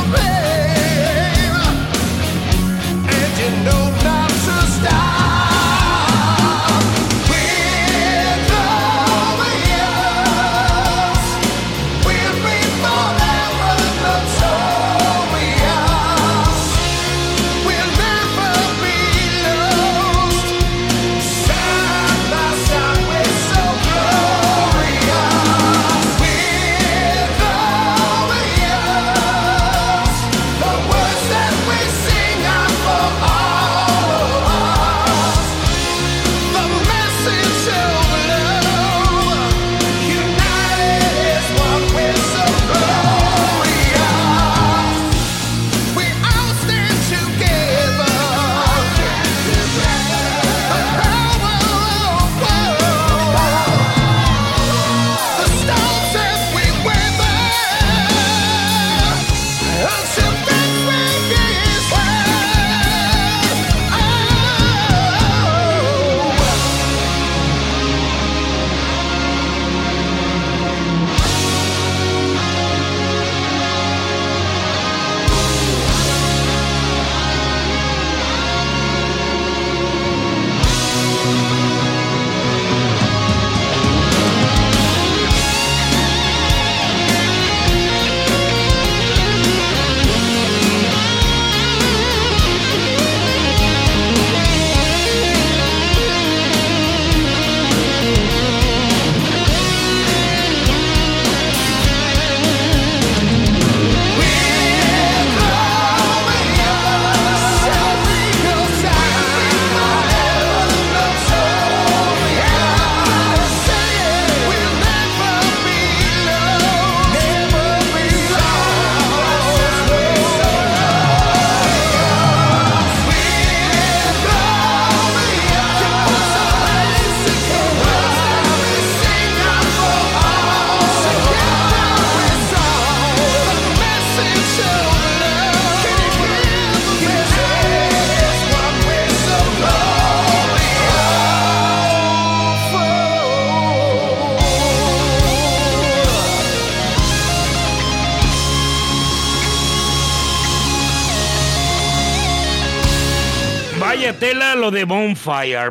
Vaya tela lo de Bonfire,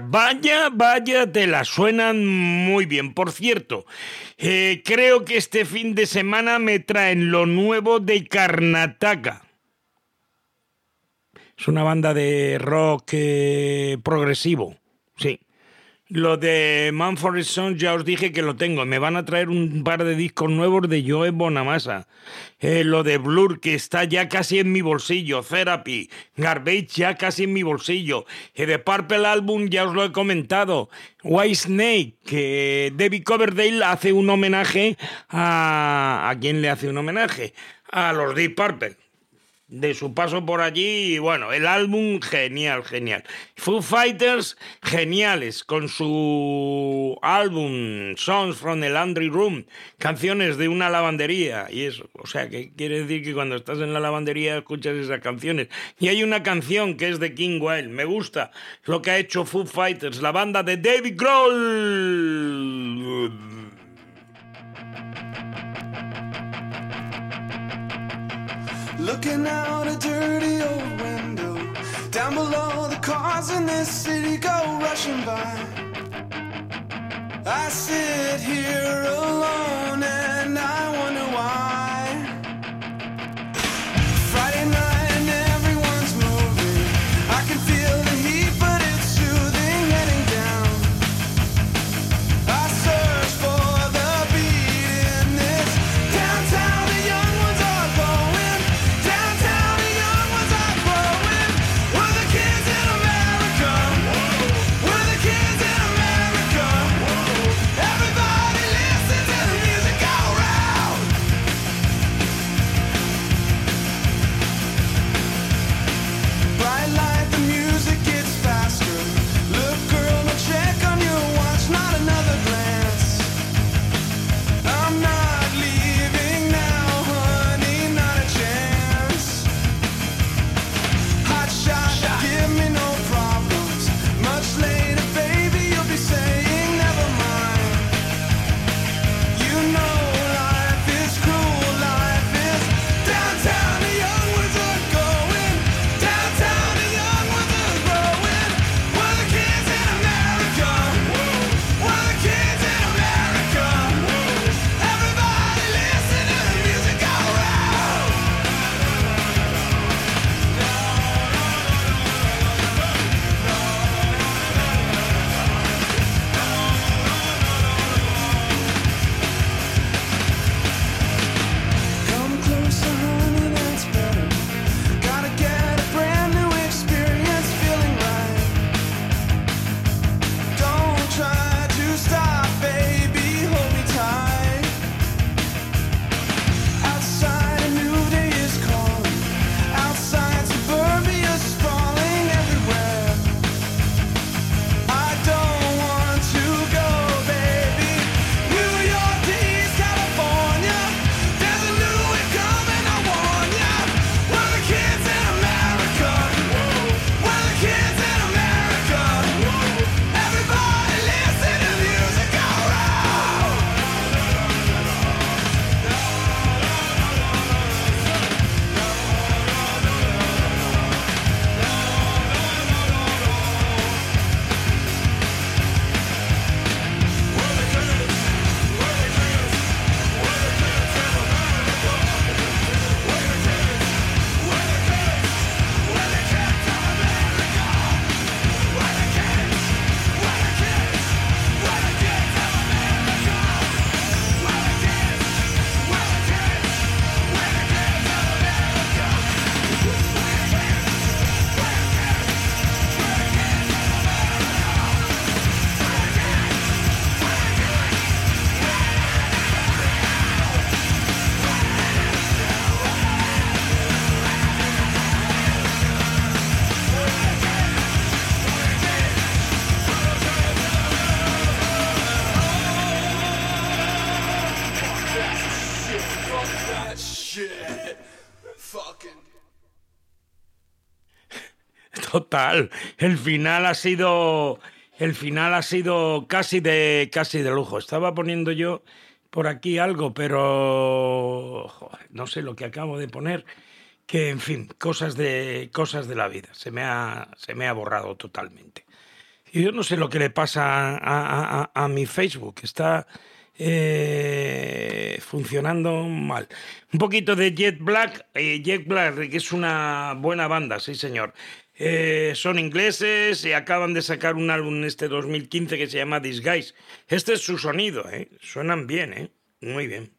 vaya tela, suenan muy bien. Por cierto, creo que este fin de semana me traen lo nuevo de Karnataka. Es una banda de rock progresivo, sí. Lo de Mumford & Sons ya os dije que lo tengo. Me van a traer un par de discos nuevos de Joe Bonamassa. Lo de Blur, que está ya casi en mi bolsillo. Therapy, Garbage, ya casi en mi bolsillo. The Purple Album, ya os lo he comentado. Whitesnake, que David Coverdale hace un homenaje a... ¿A quién le hace un homenaje? A los Deep Purple. De su paso por allí, y bueno, el álbum genial. Foo Fighters, geniales, con su álbum Songs from the Laundry Room, canciones de una lavandería, y eso, o sea, que quiere decir que cuando estás en la lavandería escuchas esas canciones. Y hay una canción que es de King Wild, me gusta lo que ha hecho Foo Fighters, la banda de David Grohl.
Looking out a dirty old window, down below the cars in this city go rushing by. I sit here alone and I wonder why. Friday night and everyone's moving, I can feel the heat but it's soothing heading down. I search for the beat in this downtown, the young ones are going. Everybody listen to the music go round.
Total. El final ha sido casi de lujo. Estaba poniendo yo por aquí algo, pero joder, no sé lo que acabo de poner. Que, en fin, cosas de la vida. Se me ha borrado totalmente. Y yo no sé lo que le pasa a mi Facebook. Está funcionando mal. Un poquito de Jet Black. Jet Black, que es una buena banda, sí señor. Son ingleses y acaban de sacar un álbum en este 2015 que se llama Disguise. Este es su sonido, suenan bien, muy bien.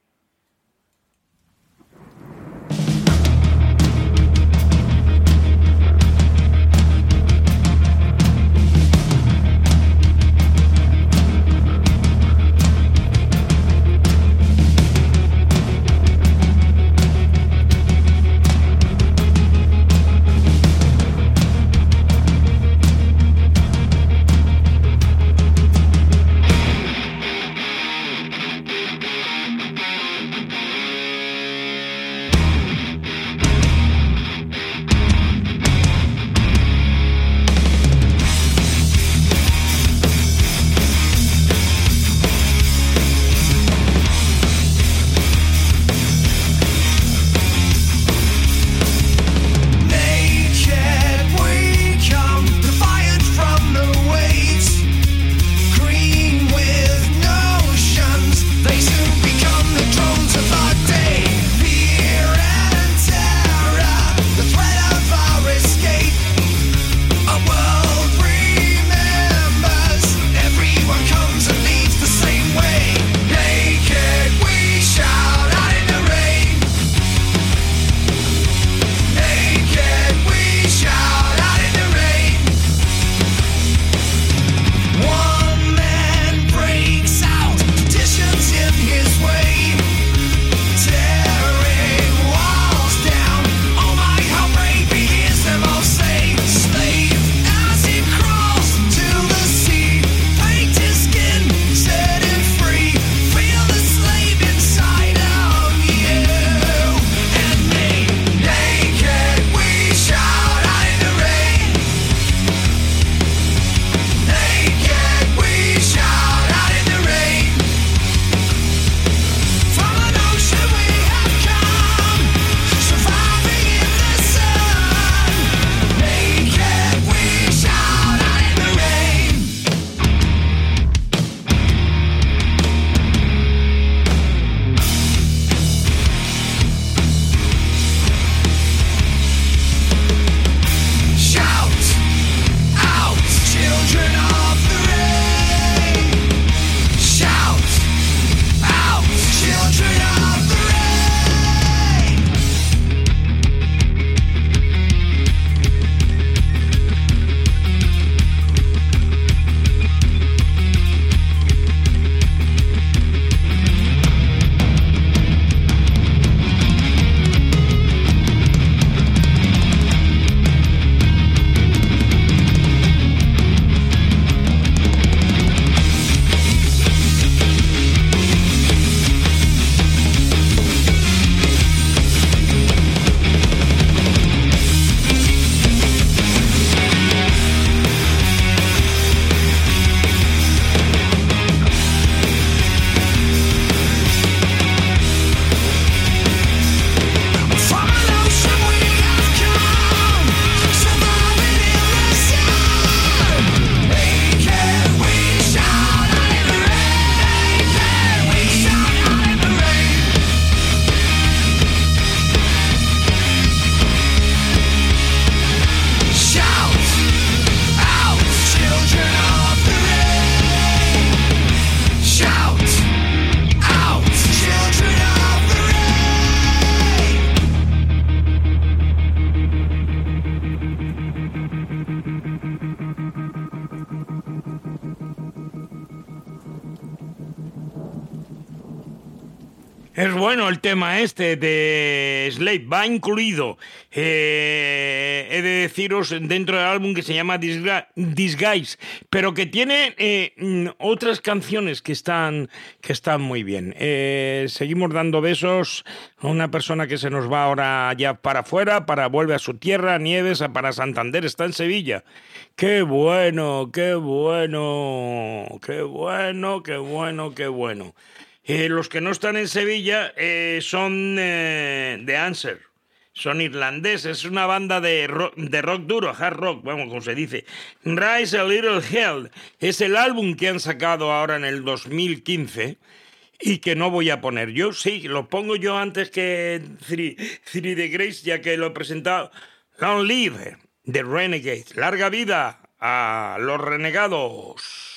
Es bueno el tema este de Slade, va incluido, he de deciros, dentro del álbum que se llama Disguise, pero que tiene otras canciones que están muy bien. Seguimos dando besos a una persona que se nos va ahora ya para afuera, vuelve a su tierra, Nieves, para Santander, está en Sevilla. ¡Qué bueno, qué bueno, qué bueno, qué bueno, qué bueno! Los que no están en Sevilla son The Answer, son irlandeses, es una banda de rock duro, hard rock, vamos, como se dice. Rise a Little Hell es el álbum que han sacado ahora en el 2015 y que no voy a poner yo. Sí, lo pongo yo antes que Three the Grace, ya que lo he presentado. Long Live The Renegades, larga vida a los renegados.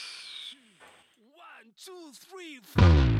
1, 2, 3, 4.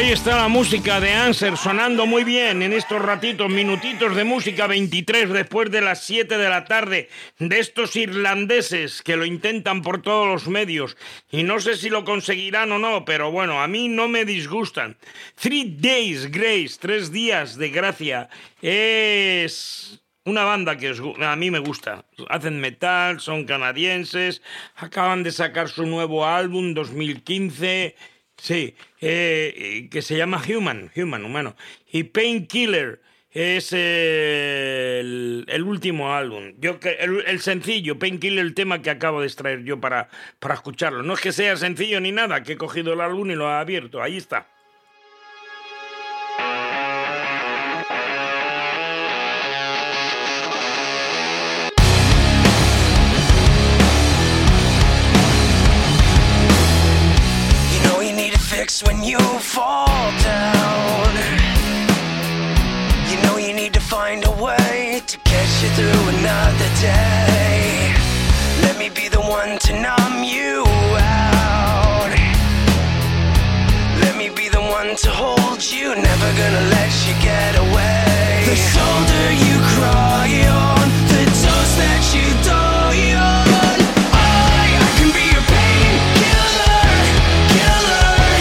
Ahí está la música de Answer sonando muy bien en estos ratitos, minutitos de música, 23 después de las 7 de la tarde, de estos irlandeses que lo intentan por todos los medios y no sé si lo conseguirán o no, pero bueno, a mí no me disgustan. 3 Days Grace, 3 días de gracia, es una banda que a mí me gusta. Hacen metal, son canadienses, acaban de sacar su nuevo álbum 2015... Sí, que se llama Human, humano. Y Painkiller es el último álbum. El sencillo, Painkiller, el tema que acabo de extraer yo para escucharlo. No es que sea sencillo ni nada, que he cogido el álbum y lo he abierto. Ahí está.
When you fall down, you know you need to find a way to get you through another day. Let me be the one to numb you out. Let me be the one to hold you, never gonna let you get away. The shoulder you cry on, the dust that you die on. I can be your painkiller, killer.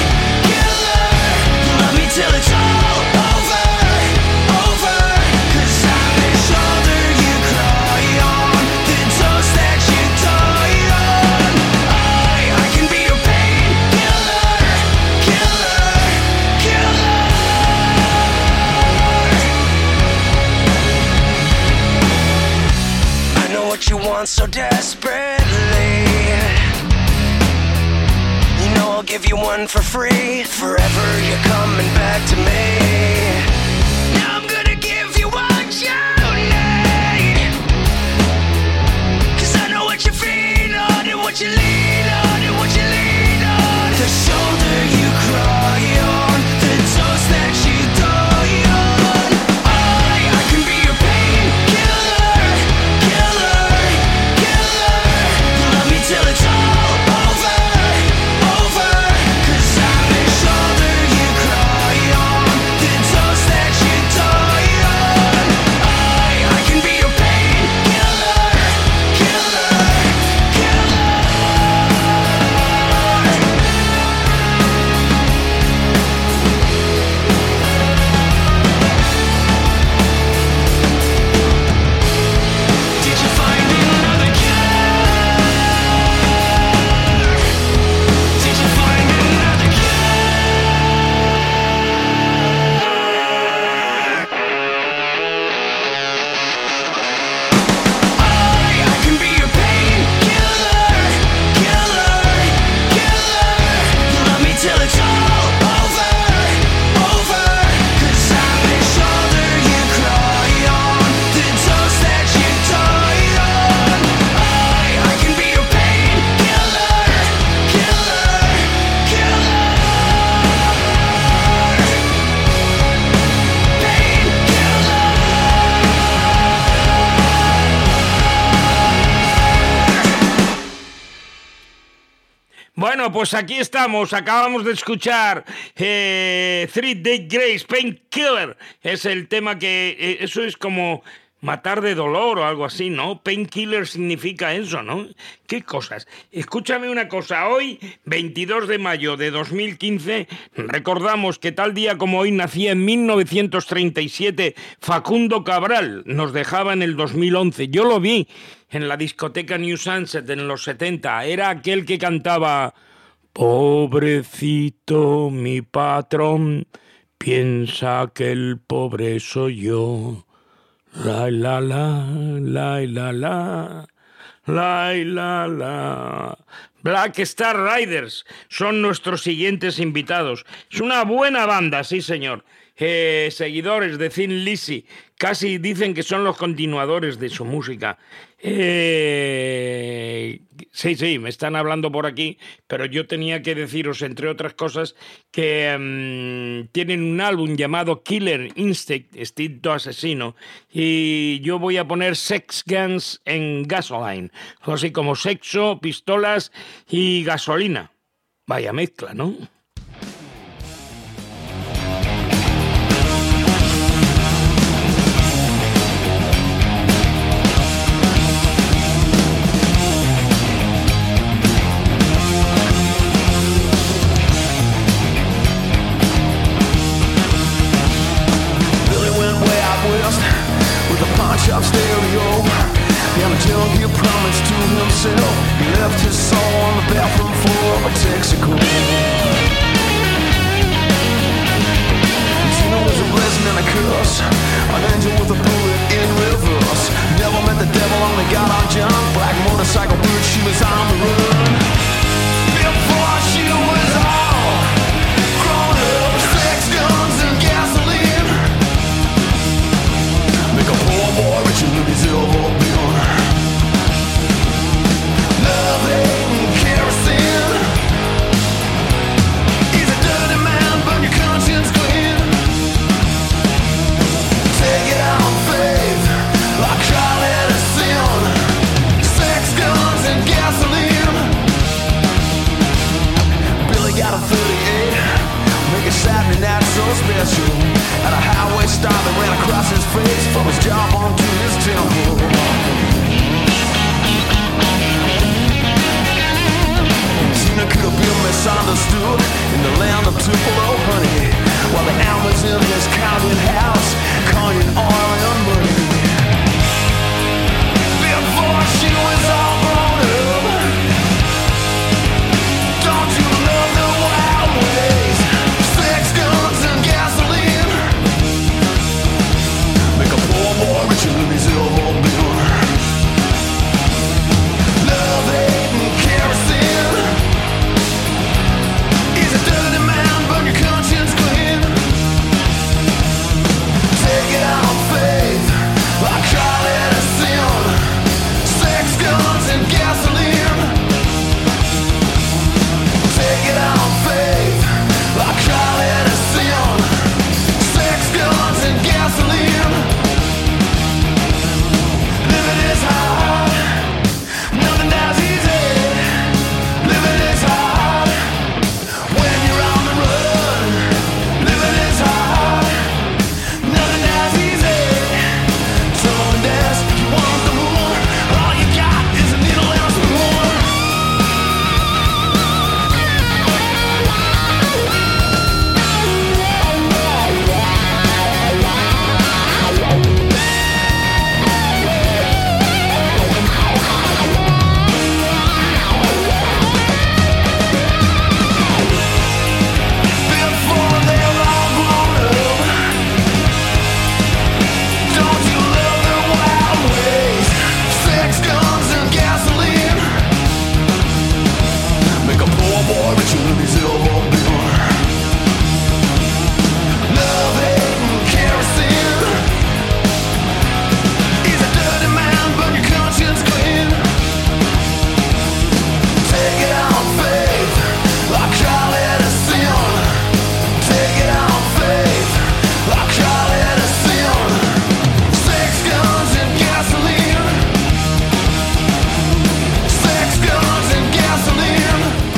Till it's all over, 'cause I'm the shoulder you cry on, the dust that you die on. I can be your painkiller, killer. I know what you want so desperately. I'll give you one for free. Forever you're coming back to me. Now I'm gonna give you what you need, 'cause I know what you feel on and what you lean on and what you lean on. The shoulder you cry on, the dust that you die on. I can be your painkiller, killer. Love me till it's all over.
Bueno, pues aquí estamos, acabamos de escuchar 3 Days Grace, Painkiller, es el tema que, eso es como matar de dolor o algo así, ¿no? Painkiller significa eso, ¿no? ¿Qué cosas? Escúchame una cosa, hoy, 22 de mayo de 2015, recordamos que tal día como hoy nacía en 1937 Facundo Cabral, nos dejaba en el 2011, yo lo vi en la discoteca New Sunset en los 70, era aquel que cantaba: pobrecito mi patrón, piensa que el pobre soy yo. La la la, la la la, la la. Black Star Riders son nuestros siguientes invitados. Es una buena banda, sí señor. Seguidores de Thin Lizzy, casi dicen que son los continuadores de su música. Sí, me están hablando por aquí, pero yo tenía que deciros, entre otras cosas, que tienen un álbum llamado Killer Instinct, instinto asesino, y yo voy a poner Sex Guns en Gasoline, así como sexo, pistolas y gasolina. Vaya mezcla, ¿no?
top stereo. And the junkie promised to himself he left his soul on the bathroom floor of a Texaco. Tina was a blessing and a curse, an angel with a bullet in reverse. Never met the devil, only got on junk. Black motorcycle boot, she was on the run. Before she was all grown up, sex, guns, and gasoline. Make a poor boy richer than he's ever been. Love, hate, and kerosene. He's a dirty man, burn your conscience clean. Take it on faith, like Charlie to sin. Sex, guns, and gasoline. Billy got a 38, make it Saturday night so special. At a highway star that ran across his face from his jawbone to his temple. Tina could have been misunderstood in the land of Tupelo honey, while the Alma's in his counting house, counting oil and money. Before she was all grown up, don't you love the wild ways? Sex, guns, and gasoline. Make a poor boy richer than he's ever been. Love, hate, and kerosene. He's a dirty man, burn your conscience clean. Take it on faith, like Charlie to sin. Sex, guns, and gasoline. Take it on faith, like Charlie to sin. Sex, guns, and gasoline. Living is hard, nothing dies easy. Living is hard when you're on the run. Living is hard, nothing dies easy. Someone desk, you want the moon. All you got is a needle and a spoon. Before they're all grown up, don't you love the wild ways? Sex, guns, and gasoline. Make a poor boy richer than he's ever been. Love, hate, and kerosene. He's a dirty man, burn your conscience clean. Take it on faith, like Charlie to sin. Take it on faith, like Charlie to sin. Sex, guns, and gasoline. Sex, guns, and gasoline.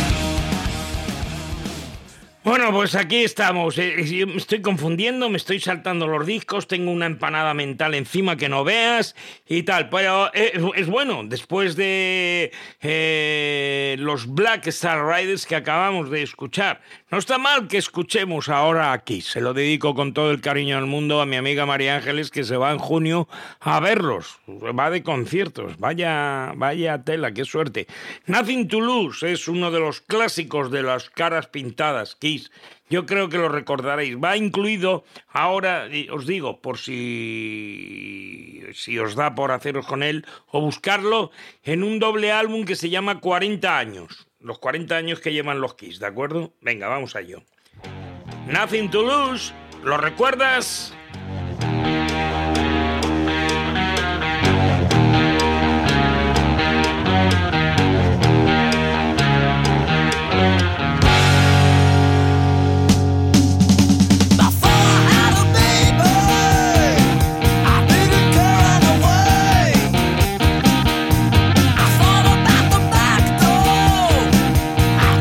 Bueno, pues aquí estamos. Yo me estoy confundiendo, me estoy saltando los discos, tengo una empanada mental encima que no veas y tal. Pero es bueno, después de los Black Star Riders que acabamos de escuchar. No está mal que escuchemos ahora aquí. Se lo dedico con todo el cariño del mundo a mi amiga María Ángeles, que se va en junio a verlos. Va de conciertos. Vaya tela, qué suerte. Nothing to Lose es uno de los clásicos de las caras pintadas, Kiss. Yo creo que lo recordaréis. Va incluido ahora, os digo, por si os da por haceros con él o buscarlo, en un doble álbum que se llama 40 años. Los 40 años que llevan los Kiss, ¿de acuerdo? Venga, vamos a ello. Nothing to Lose, ¿lo recuerdas?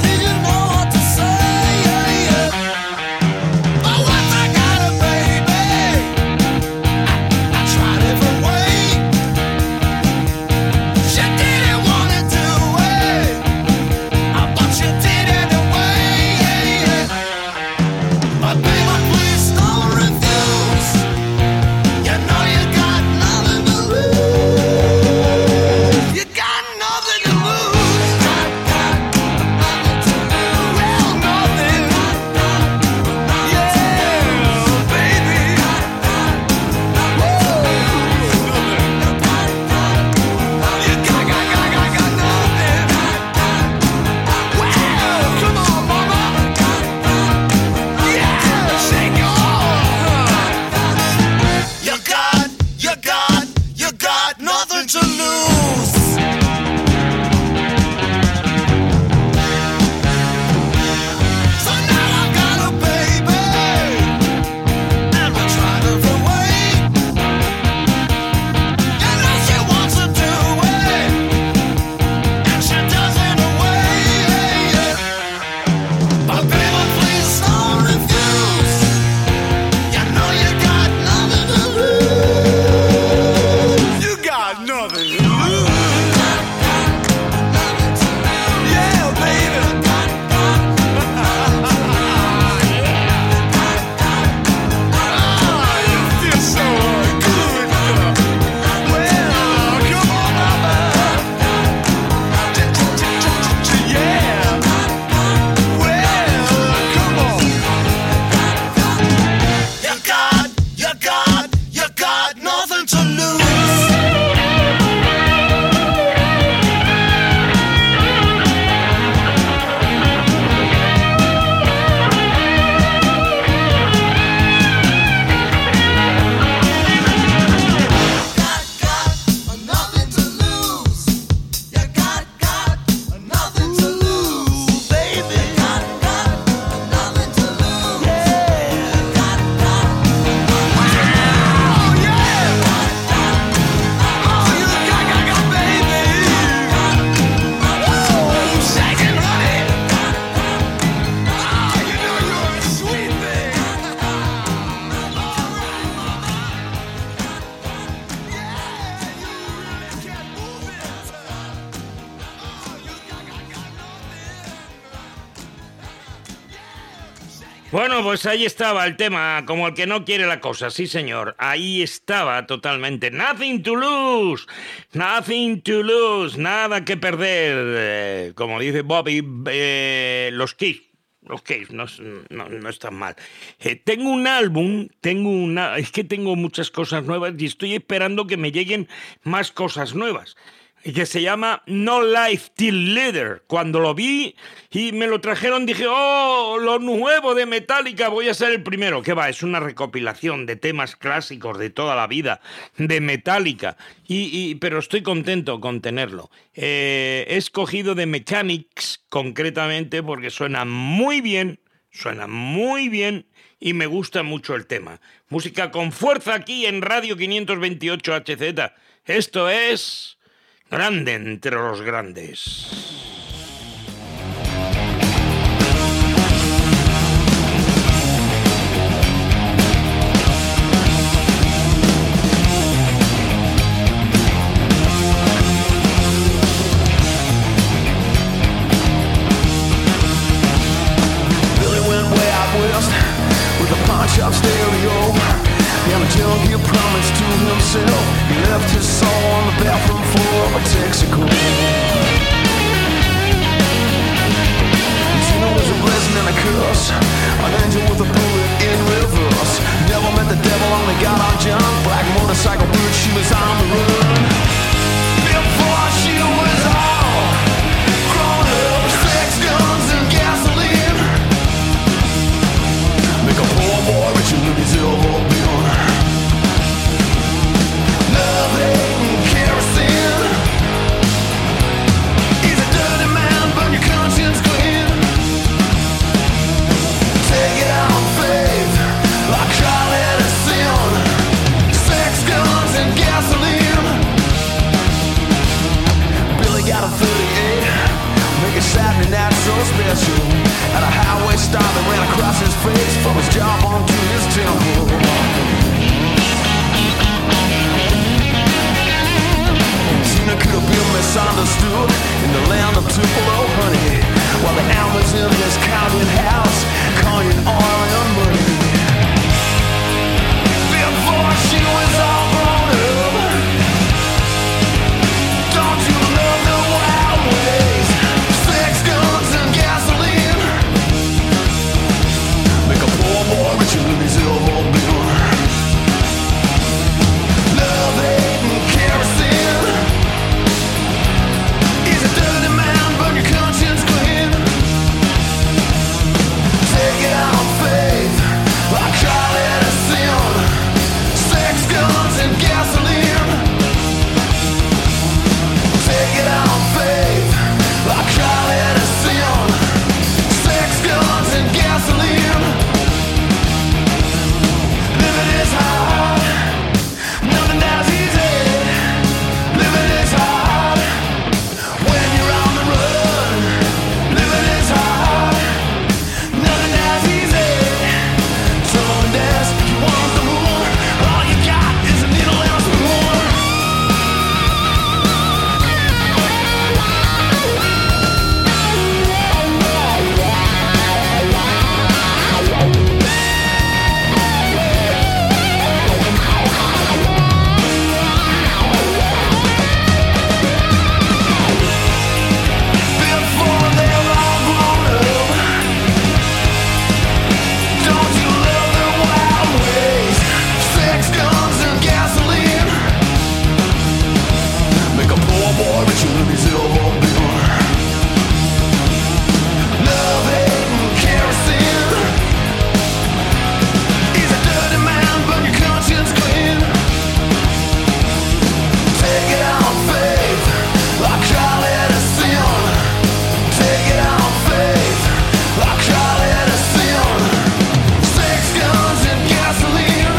Baby
Bueno, pues ahí estaba el tema, como el que no quiere la cosa, sí señor, ahí estaba totalmente. Nothing to lose, nada que perder, como dice Bobby, los Kiss no están mal. Tengo un álbum, es que tengo muchas cosas nuevas y estoy esperando que me lleguen más cosas nuevas. Que se llama No Life Till Later. Cuando lo vi y me lo trajeron dije, ¡oh, lo nuevo de Metallica! Voy a ser el primero. ¿Qué va? Es una recopilación de temas clásicos de toda la vida de Metallica. Pero estoy contento con tenerlo. He escogido de Mechanics concretamente porque suena muy bien y me gusta mucho el tema. Música con fuerza aquí en Radio 528 HZ. Esto es... Grande entre los grandes.
Billy went way out west with a pawn-shop stereo. And until he promised to himself, he left his soul on the bathroom floor of a Texaco. Tina was a blessing and a curse, an angel with a bullet in reverse. Never met the devil, only got on junk. Black motorcycle boot, she was on the run. Before she was all grown up, sex, guns, and gasoline. Make a poor boy rich and live his elbow bill. Love, hate, and kerosene. He's a dirty man, burn your conscience clean. Take it out on faith, like call it a sin. Sex, guns, and gasoline. Billy got a 38, make it Saturday night so special. At a highway star that ran across his face from his jawbone to his temple. Could have been misunderstood in the land of Tupelo honey, while the Almas in his counting house counting oil and money. Before she was all grown up, don't you love the wild ways? Sex, guns, and gasoline. Make a poor boy rich and live his elbow bill. Love, hate, and kerosene. Dirty man, burn your conscience clean. Take it out on faith, I call it a sin. Sex, guns, and gasoline. Take it out on faith, I call it a sin. Sex, guns, and gasoline. Living is hard, nothing that's easy. Living is hard. When you're on the run, living is hard. Nothing that's easy. Someone desk, you want the moon. All you got is a needle and a spoon. Before they're all grown up, don't you love the wild ways? Sex, guns, and gasoline. Make a poor boy rich and live his elbow bill. Love, hate, and kerosene. He's a dirty man, burn your conscience clean. Take it out on faith, I call it a sin. Take it out on faith, I call it a sin. Sex, guns, and gasoline.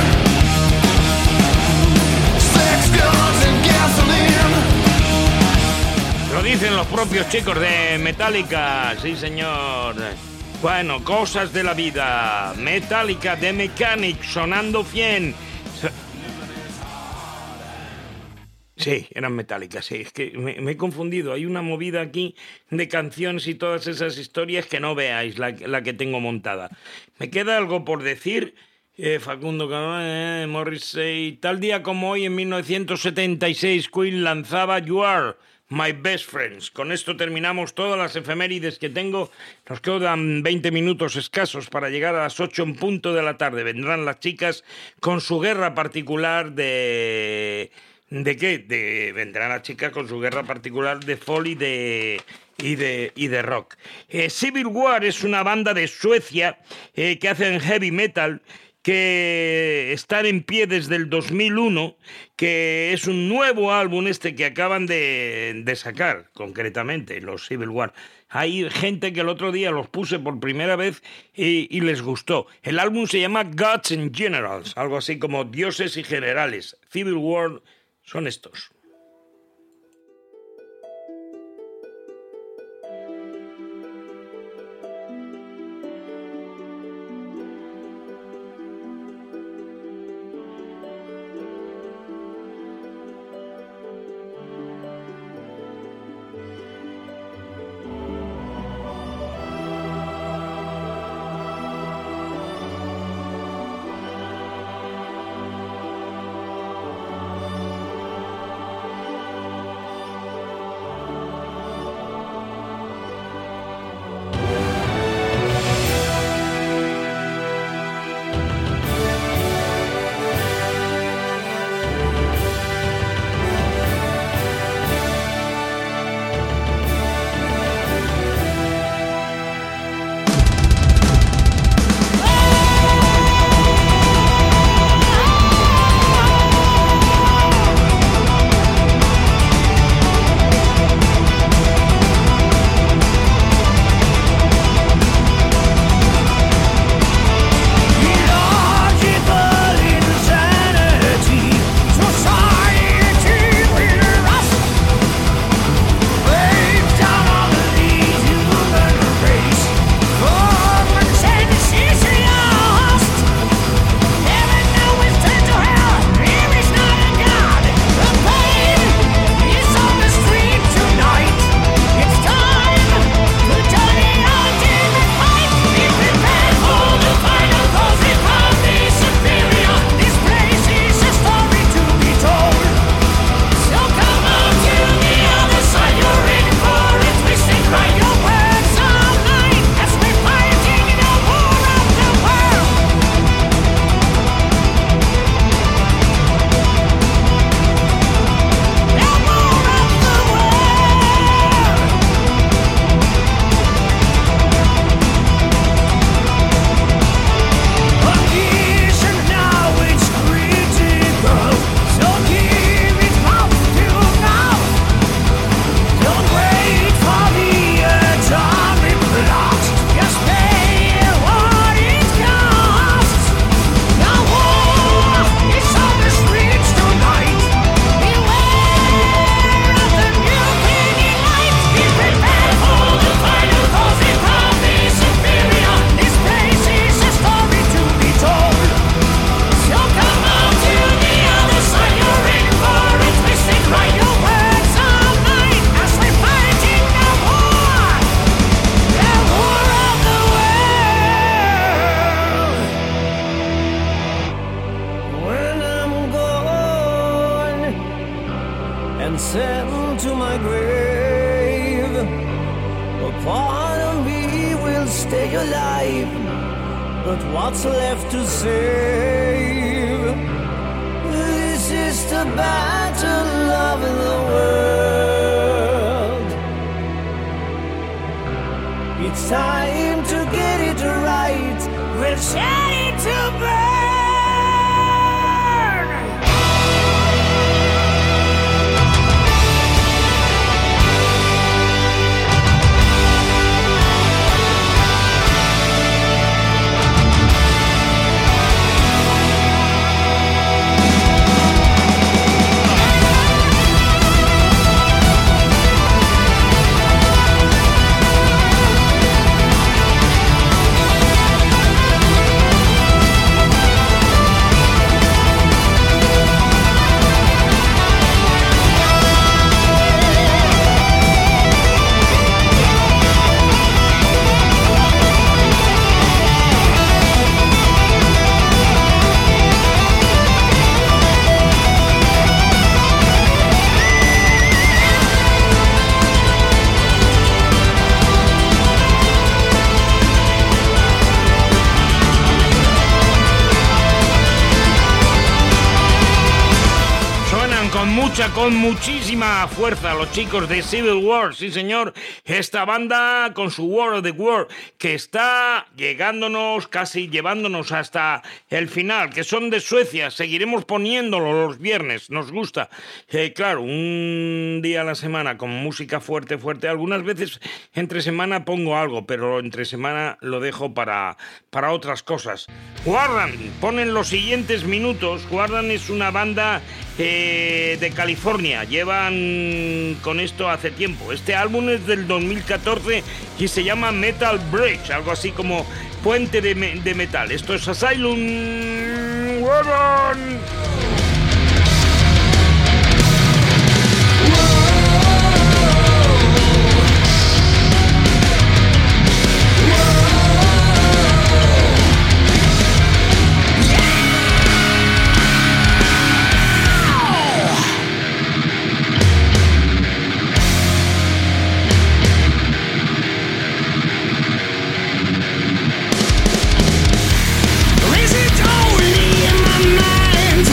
Sex, guns, and gasoline.
Lo dicen los propios chicos de Metallica, sí señor. Bueno, cosas de la vida. Metallica de Mechanics sonando 100. Sí, eran Metallica, sí. Es que me he confundido. Hay una movida aquí de canciones y todas esas historias que no veáis la que tengo montada. Me queda algo por decir. Facundo Morrissey. Tal día como hoy, en 1976, Queen lanzaba You Are My Best Friends. Con esto terminamos todas las efemérides que tengo. Nos quedan 20 minutos escasos para llegar a las 8 en punto de la tarde. Vendrán las chicas con su guerra particular ¿De qué? Vendrán las chicas con su guerra particular de folk y de rock. Civil War es una banda de Suecia que hacen heavy metal, que están en pie desde el 2001, que es un nuevo álbum que acaban de sacar, concretamente, los Civil War. Hay gente que el otro día los puse por primera vez y les gustó. El álbum se llama Gods and Generals, algo así como Dioses y Generales. Civil War son estos.
and sent to my grave. A part of me will stay alive, but what's left to save? This is the battle of the world. It's time to get it right. We'll set it to burn.
Con muchísima fuerza los chicos de Civil War, sí señor, esta banda con su War of the World que está llegándonos, casi llevándonos hasta el final, que son de Suecia. Seguiremos poniéndolo los viernes, nos gusta, claro, un día a la semana con música fuerte, algunas veces entre semana pongo algo, pero entre semana lo dejo para otras cosas. Warrant, ponen los siguientes minutos. Warrant es una banda de California, llevan con esto hace tiempo. Este álbum es del 2014 y se llama Metal Bridge, algo así como puente de metal. Esto es Asylum. Warrant.
Is it only in my mind?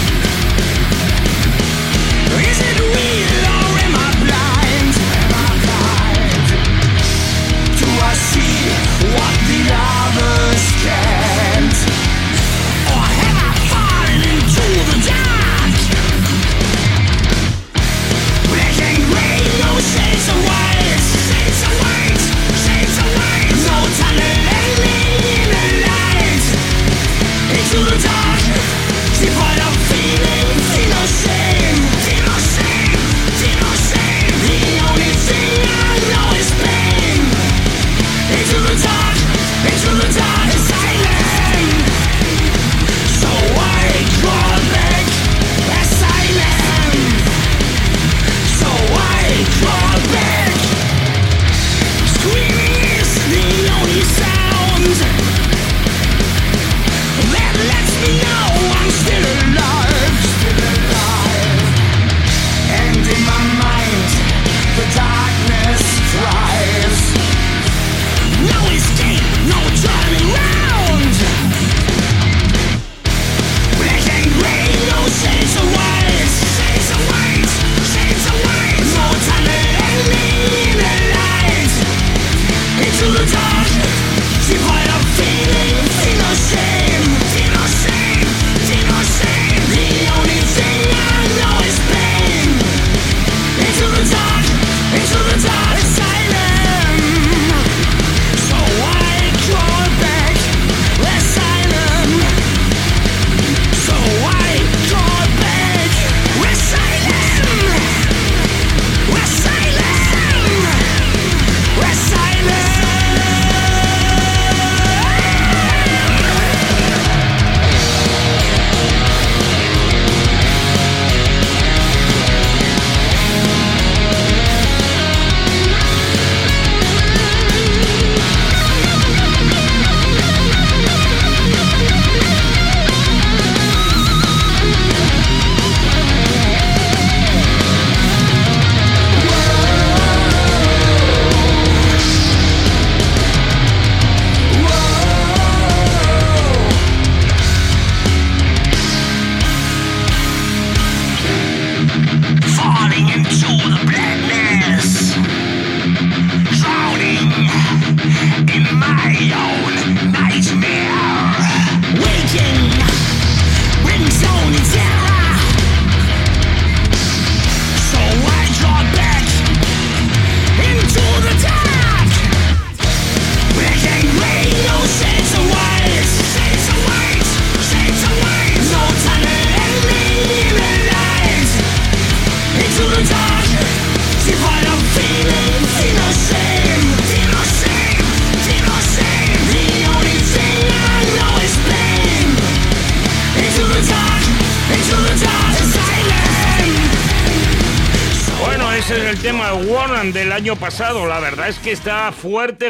ese es el tema de Warrant del año pasado. La verdad es que está fuerte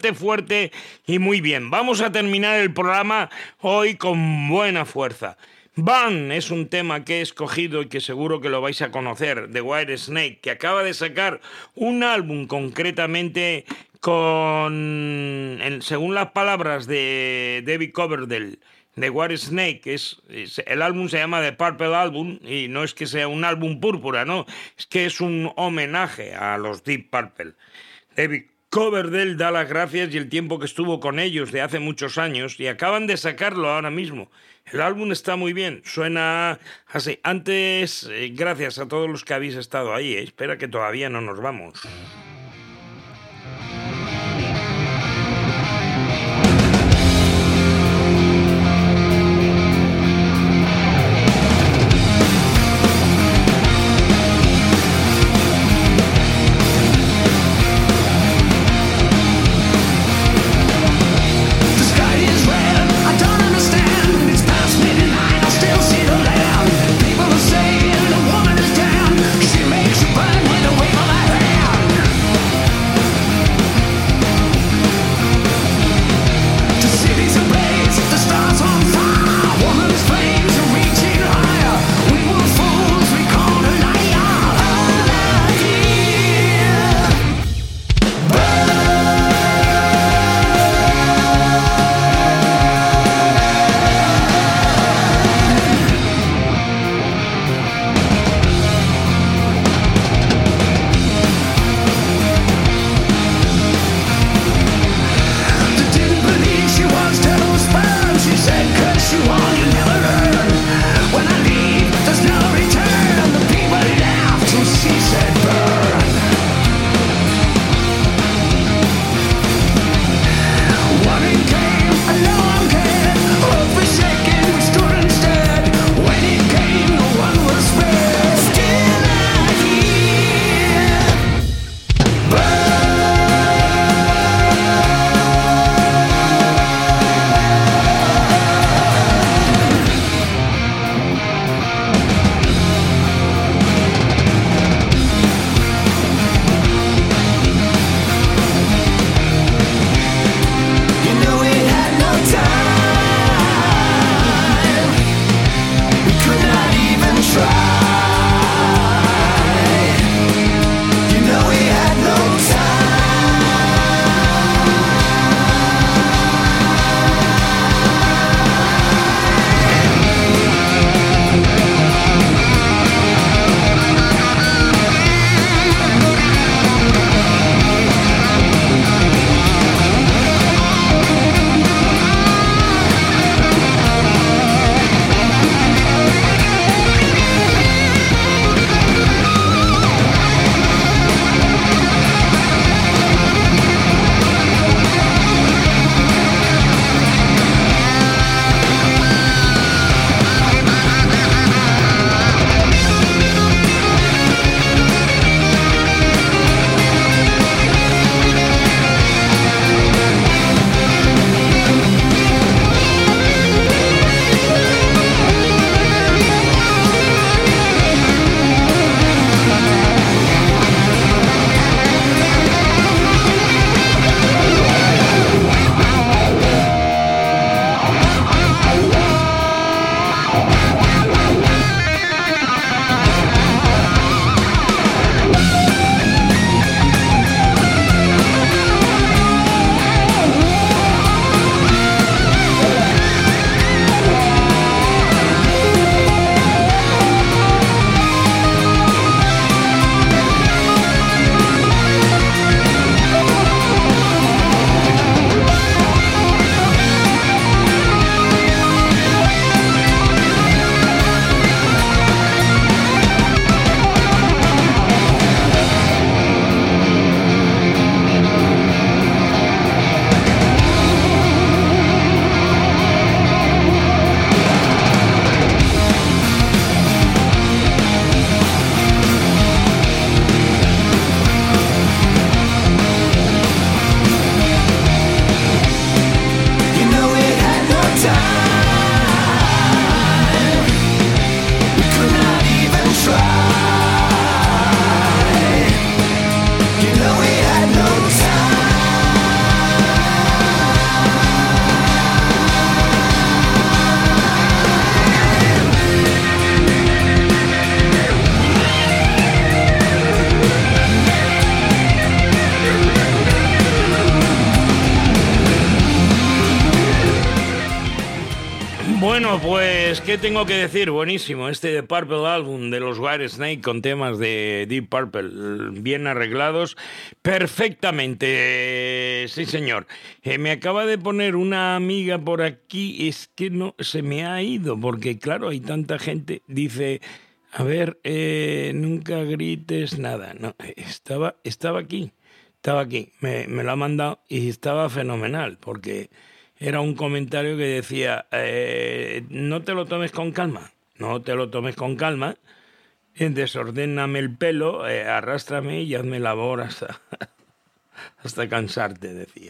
y muy bien. Vamos a terminar el programa hoy con buena fuerza. Van es un tema que he escogido y que seguro que lo vais a conocer, de Whitesnake, que acaba de sacar un álbum concretamente con, según las palabras de David Coverdale, de Whitesnake. El álbum se llama The Purple Album y no es que sea un álbum púrpura, no, es que es un homenaje a los Deep Purple. David Coverdale da las gracias y el tiempo que estuvo con ellos de hace muchos años y acaban de sacarlo ahora mismo. El álbum está muy bien, suena así. Antes, gracias a todos los que habéis estado ahí, espera que todavía no nos vamos. Bueno, pues, ¿qué tengo que decir? Buenísimo, este de Purple álbum de los Whitesnake con temas de Deep Purple, bien arreglados, perfectamente, sí señor. Me acaba de poner una amiga por aquí, es que no, se me ha ido, porque claro, hay tanta gente, dice, a ver, nunca grites nada, no, estaba aquí, me lo ha mandado y estaba fenomenal, porque... Era un comentario que decía, no te lo tomes con calma, desordéname el pelo, arrástrame y hazme labor hasta cansarte, decía.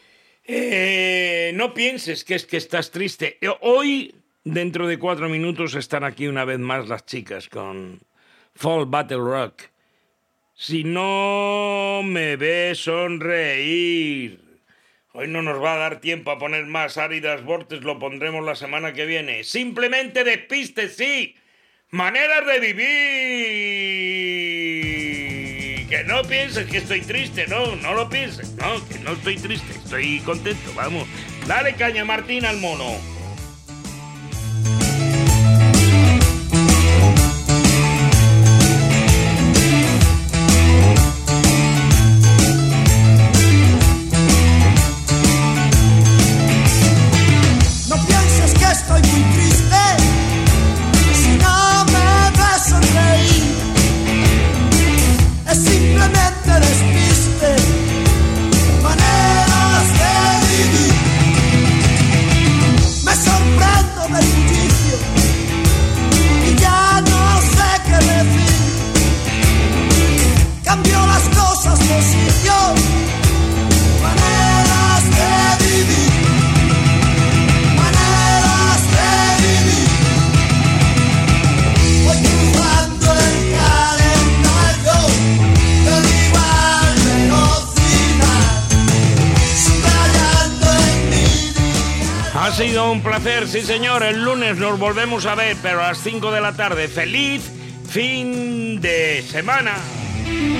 No pienses que es que estás triste. Hoy, dentro de 4 minutos, están aquí una vez más las chicas con Fall Battle Rock. Si no me ves sonreír... Hoy no nos va a dar tiempo a poner más Áridas Vortes, lo pondremos la semana que viene. Simplemente despistes, sí. Maneras de vivir. Que no pienses que estoy triste, no lo pienses. No, que no estoy triste, estoy contento, vamos. Dale caña, Martín, al mono.
Estoy muy triste si no me ves sonreír. Es simplemente despiste, maneras de vivir. Me sorprendo del juicio y ya no sé qué decir. Cambio las cosas de sitio, maneras de vivir.
Ha sido un placer, sí señor. El lunes nos volvemos a ver, pero a las 5 de la tarde. ¡Feliz fin de semana!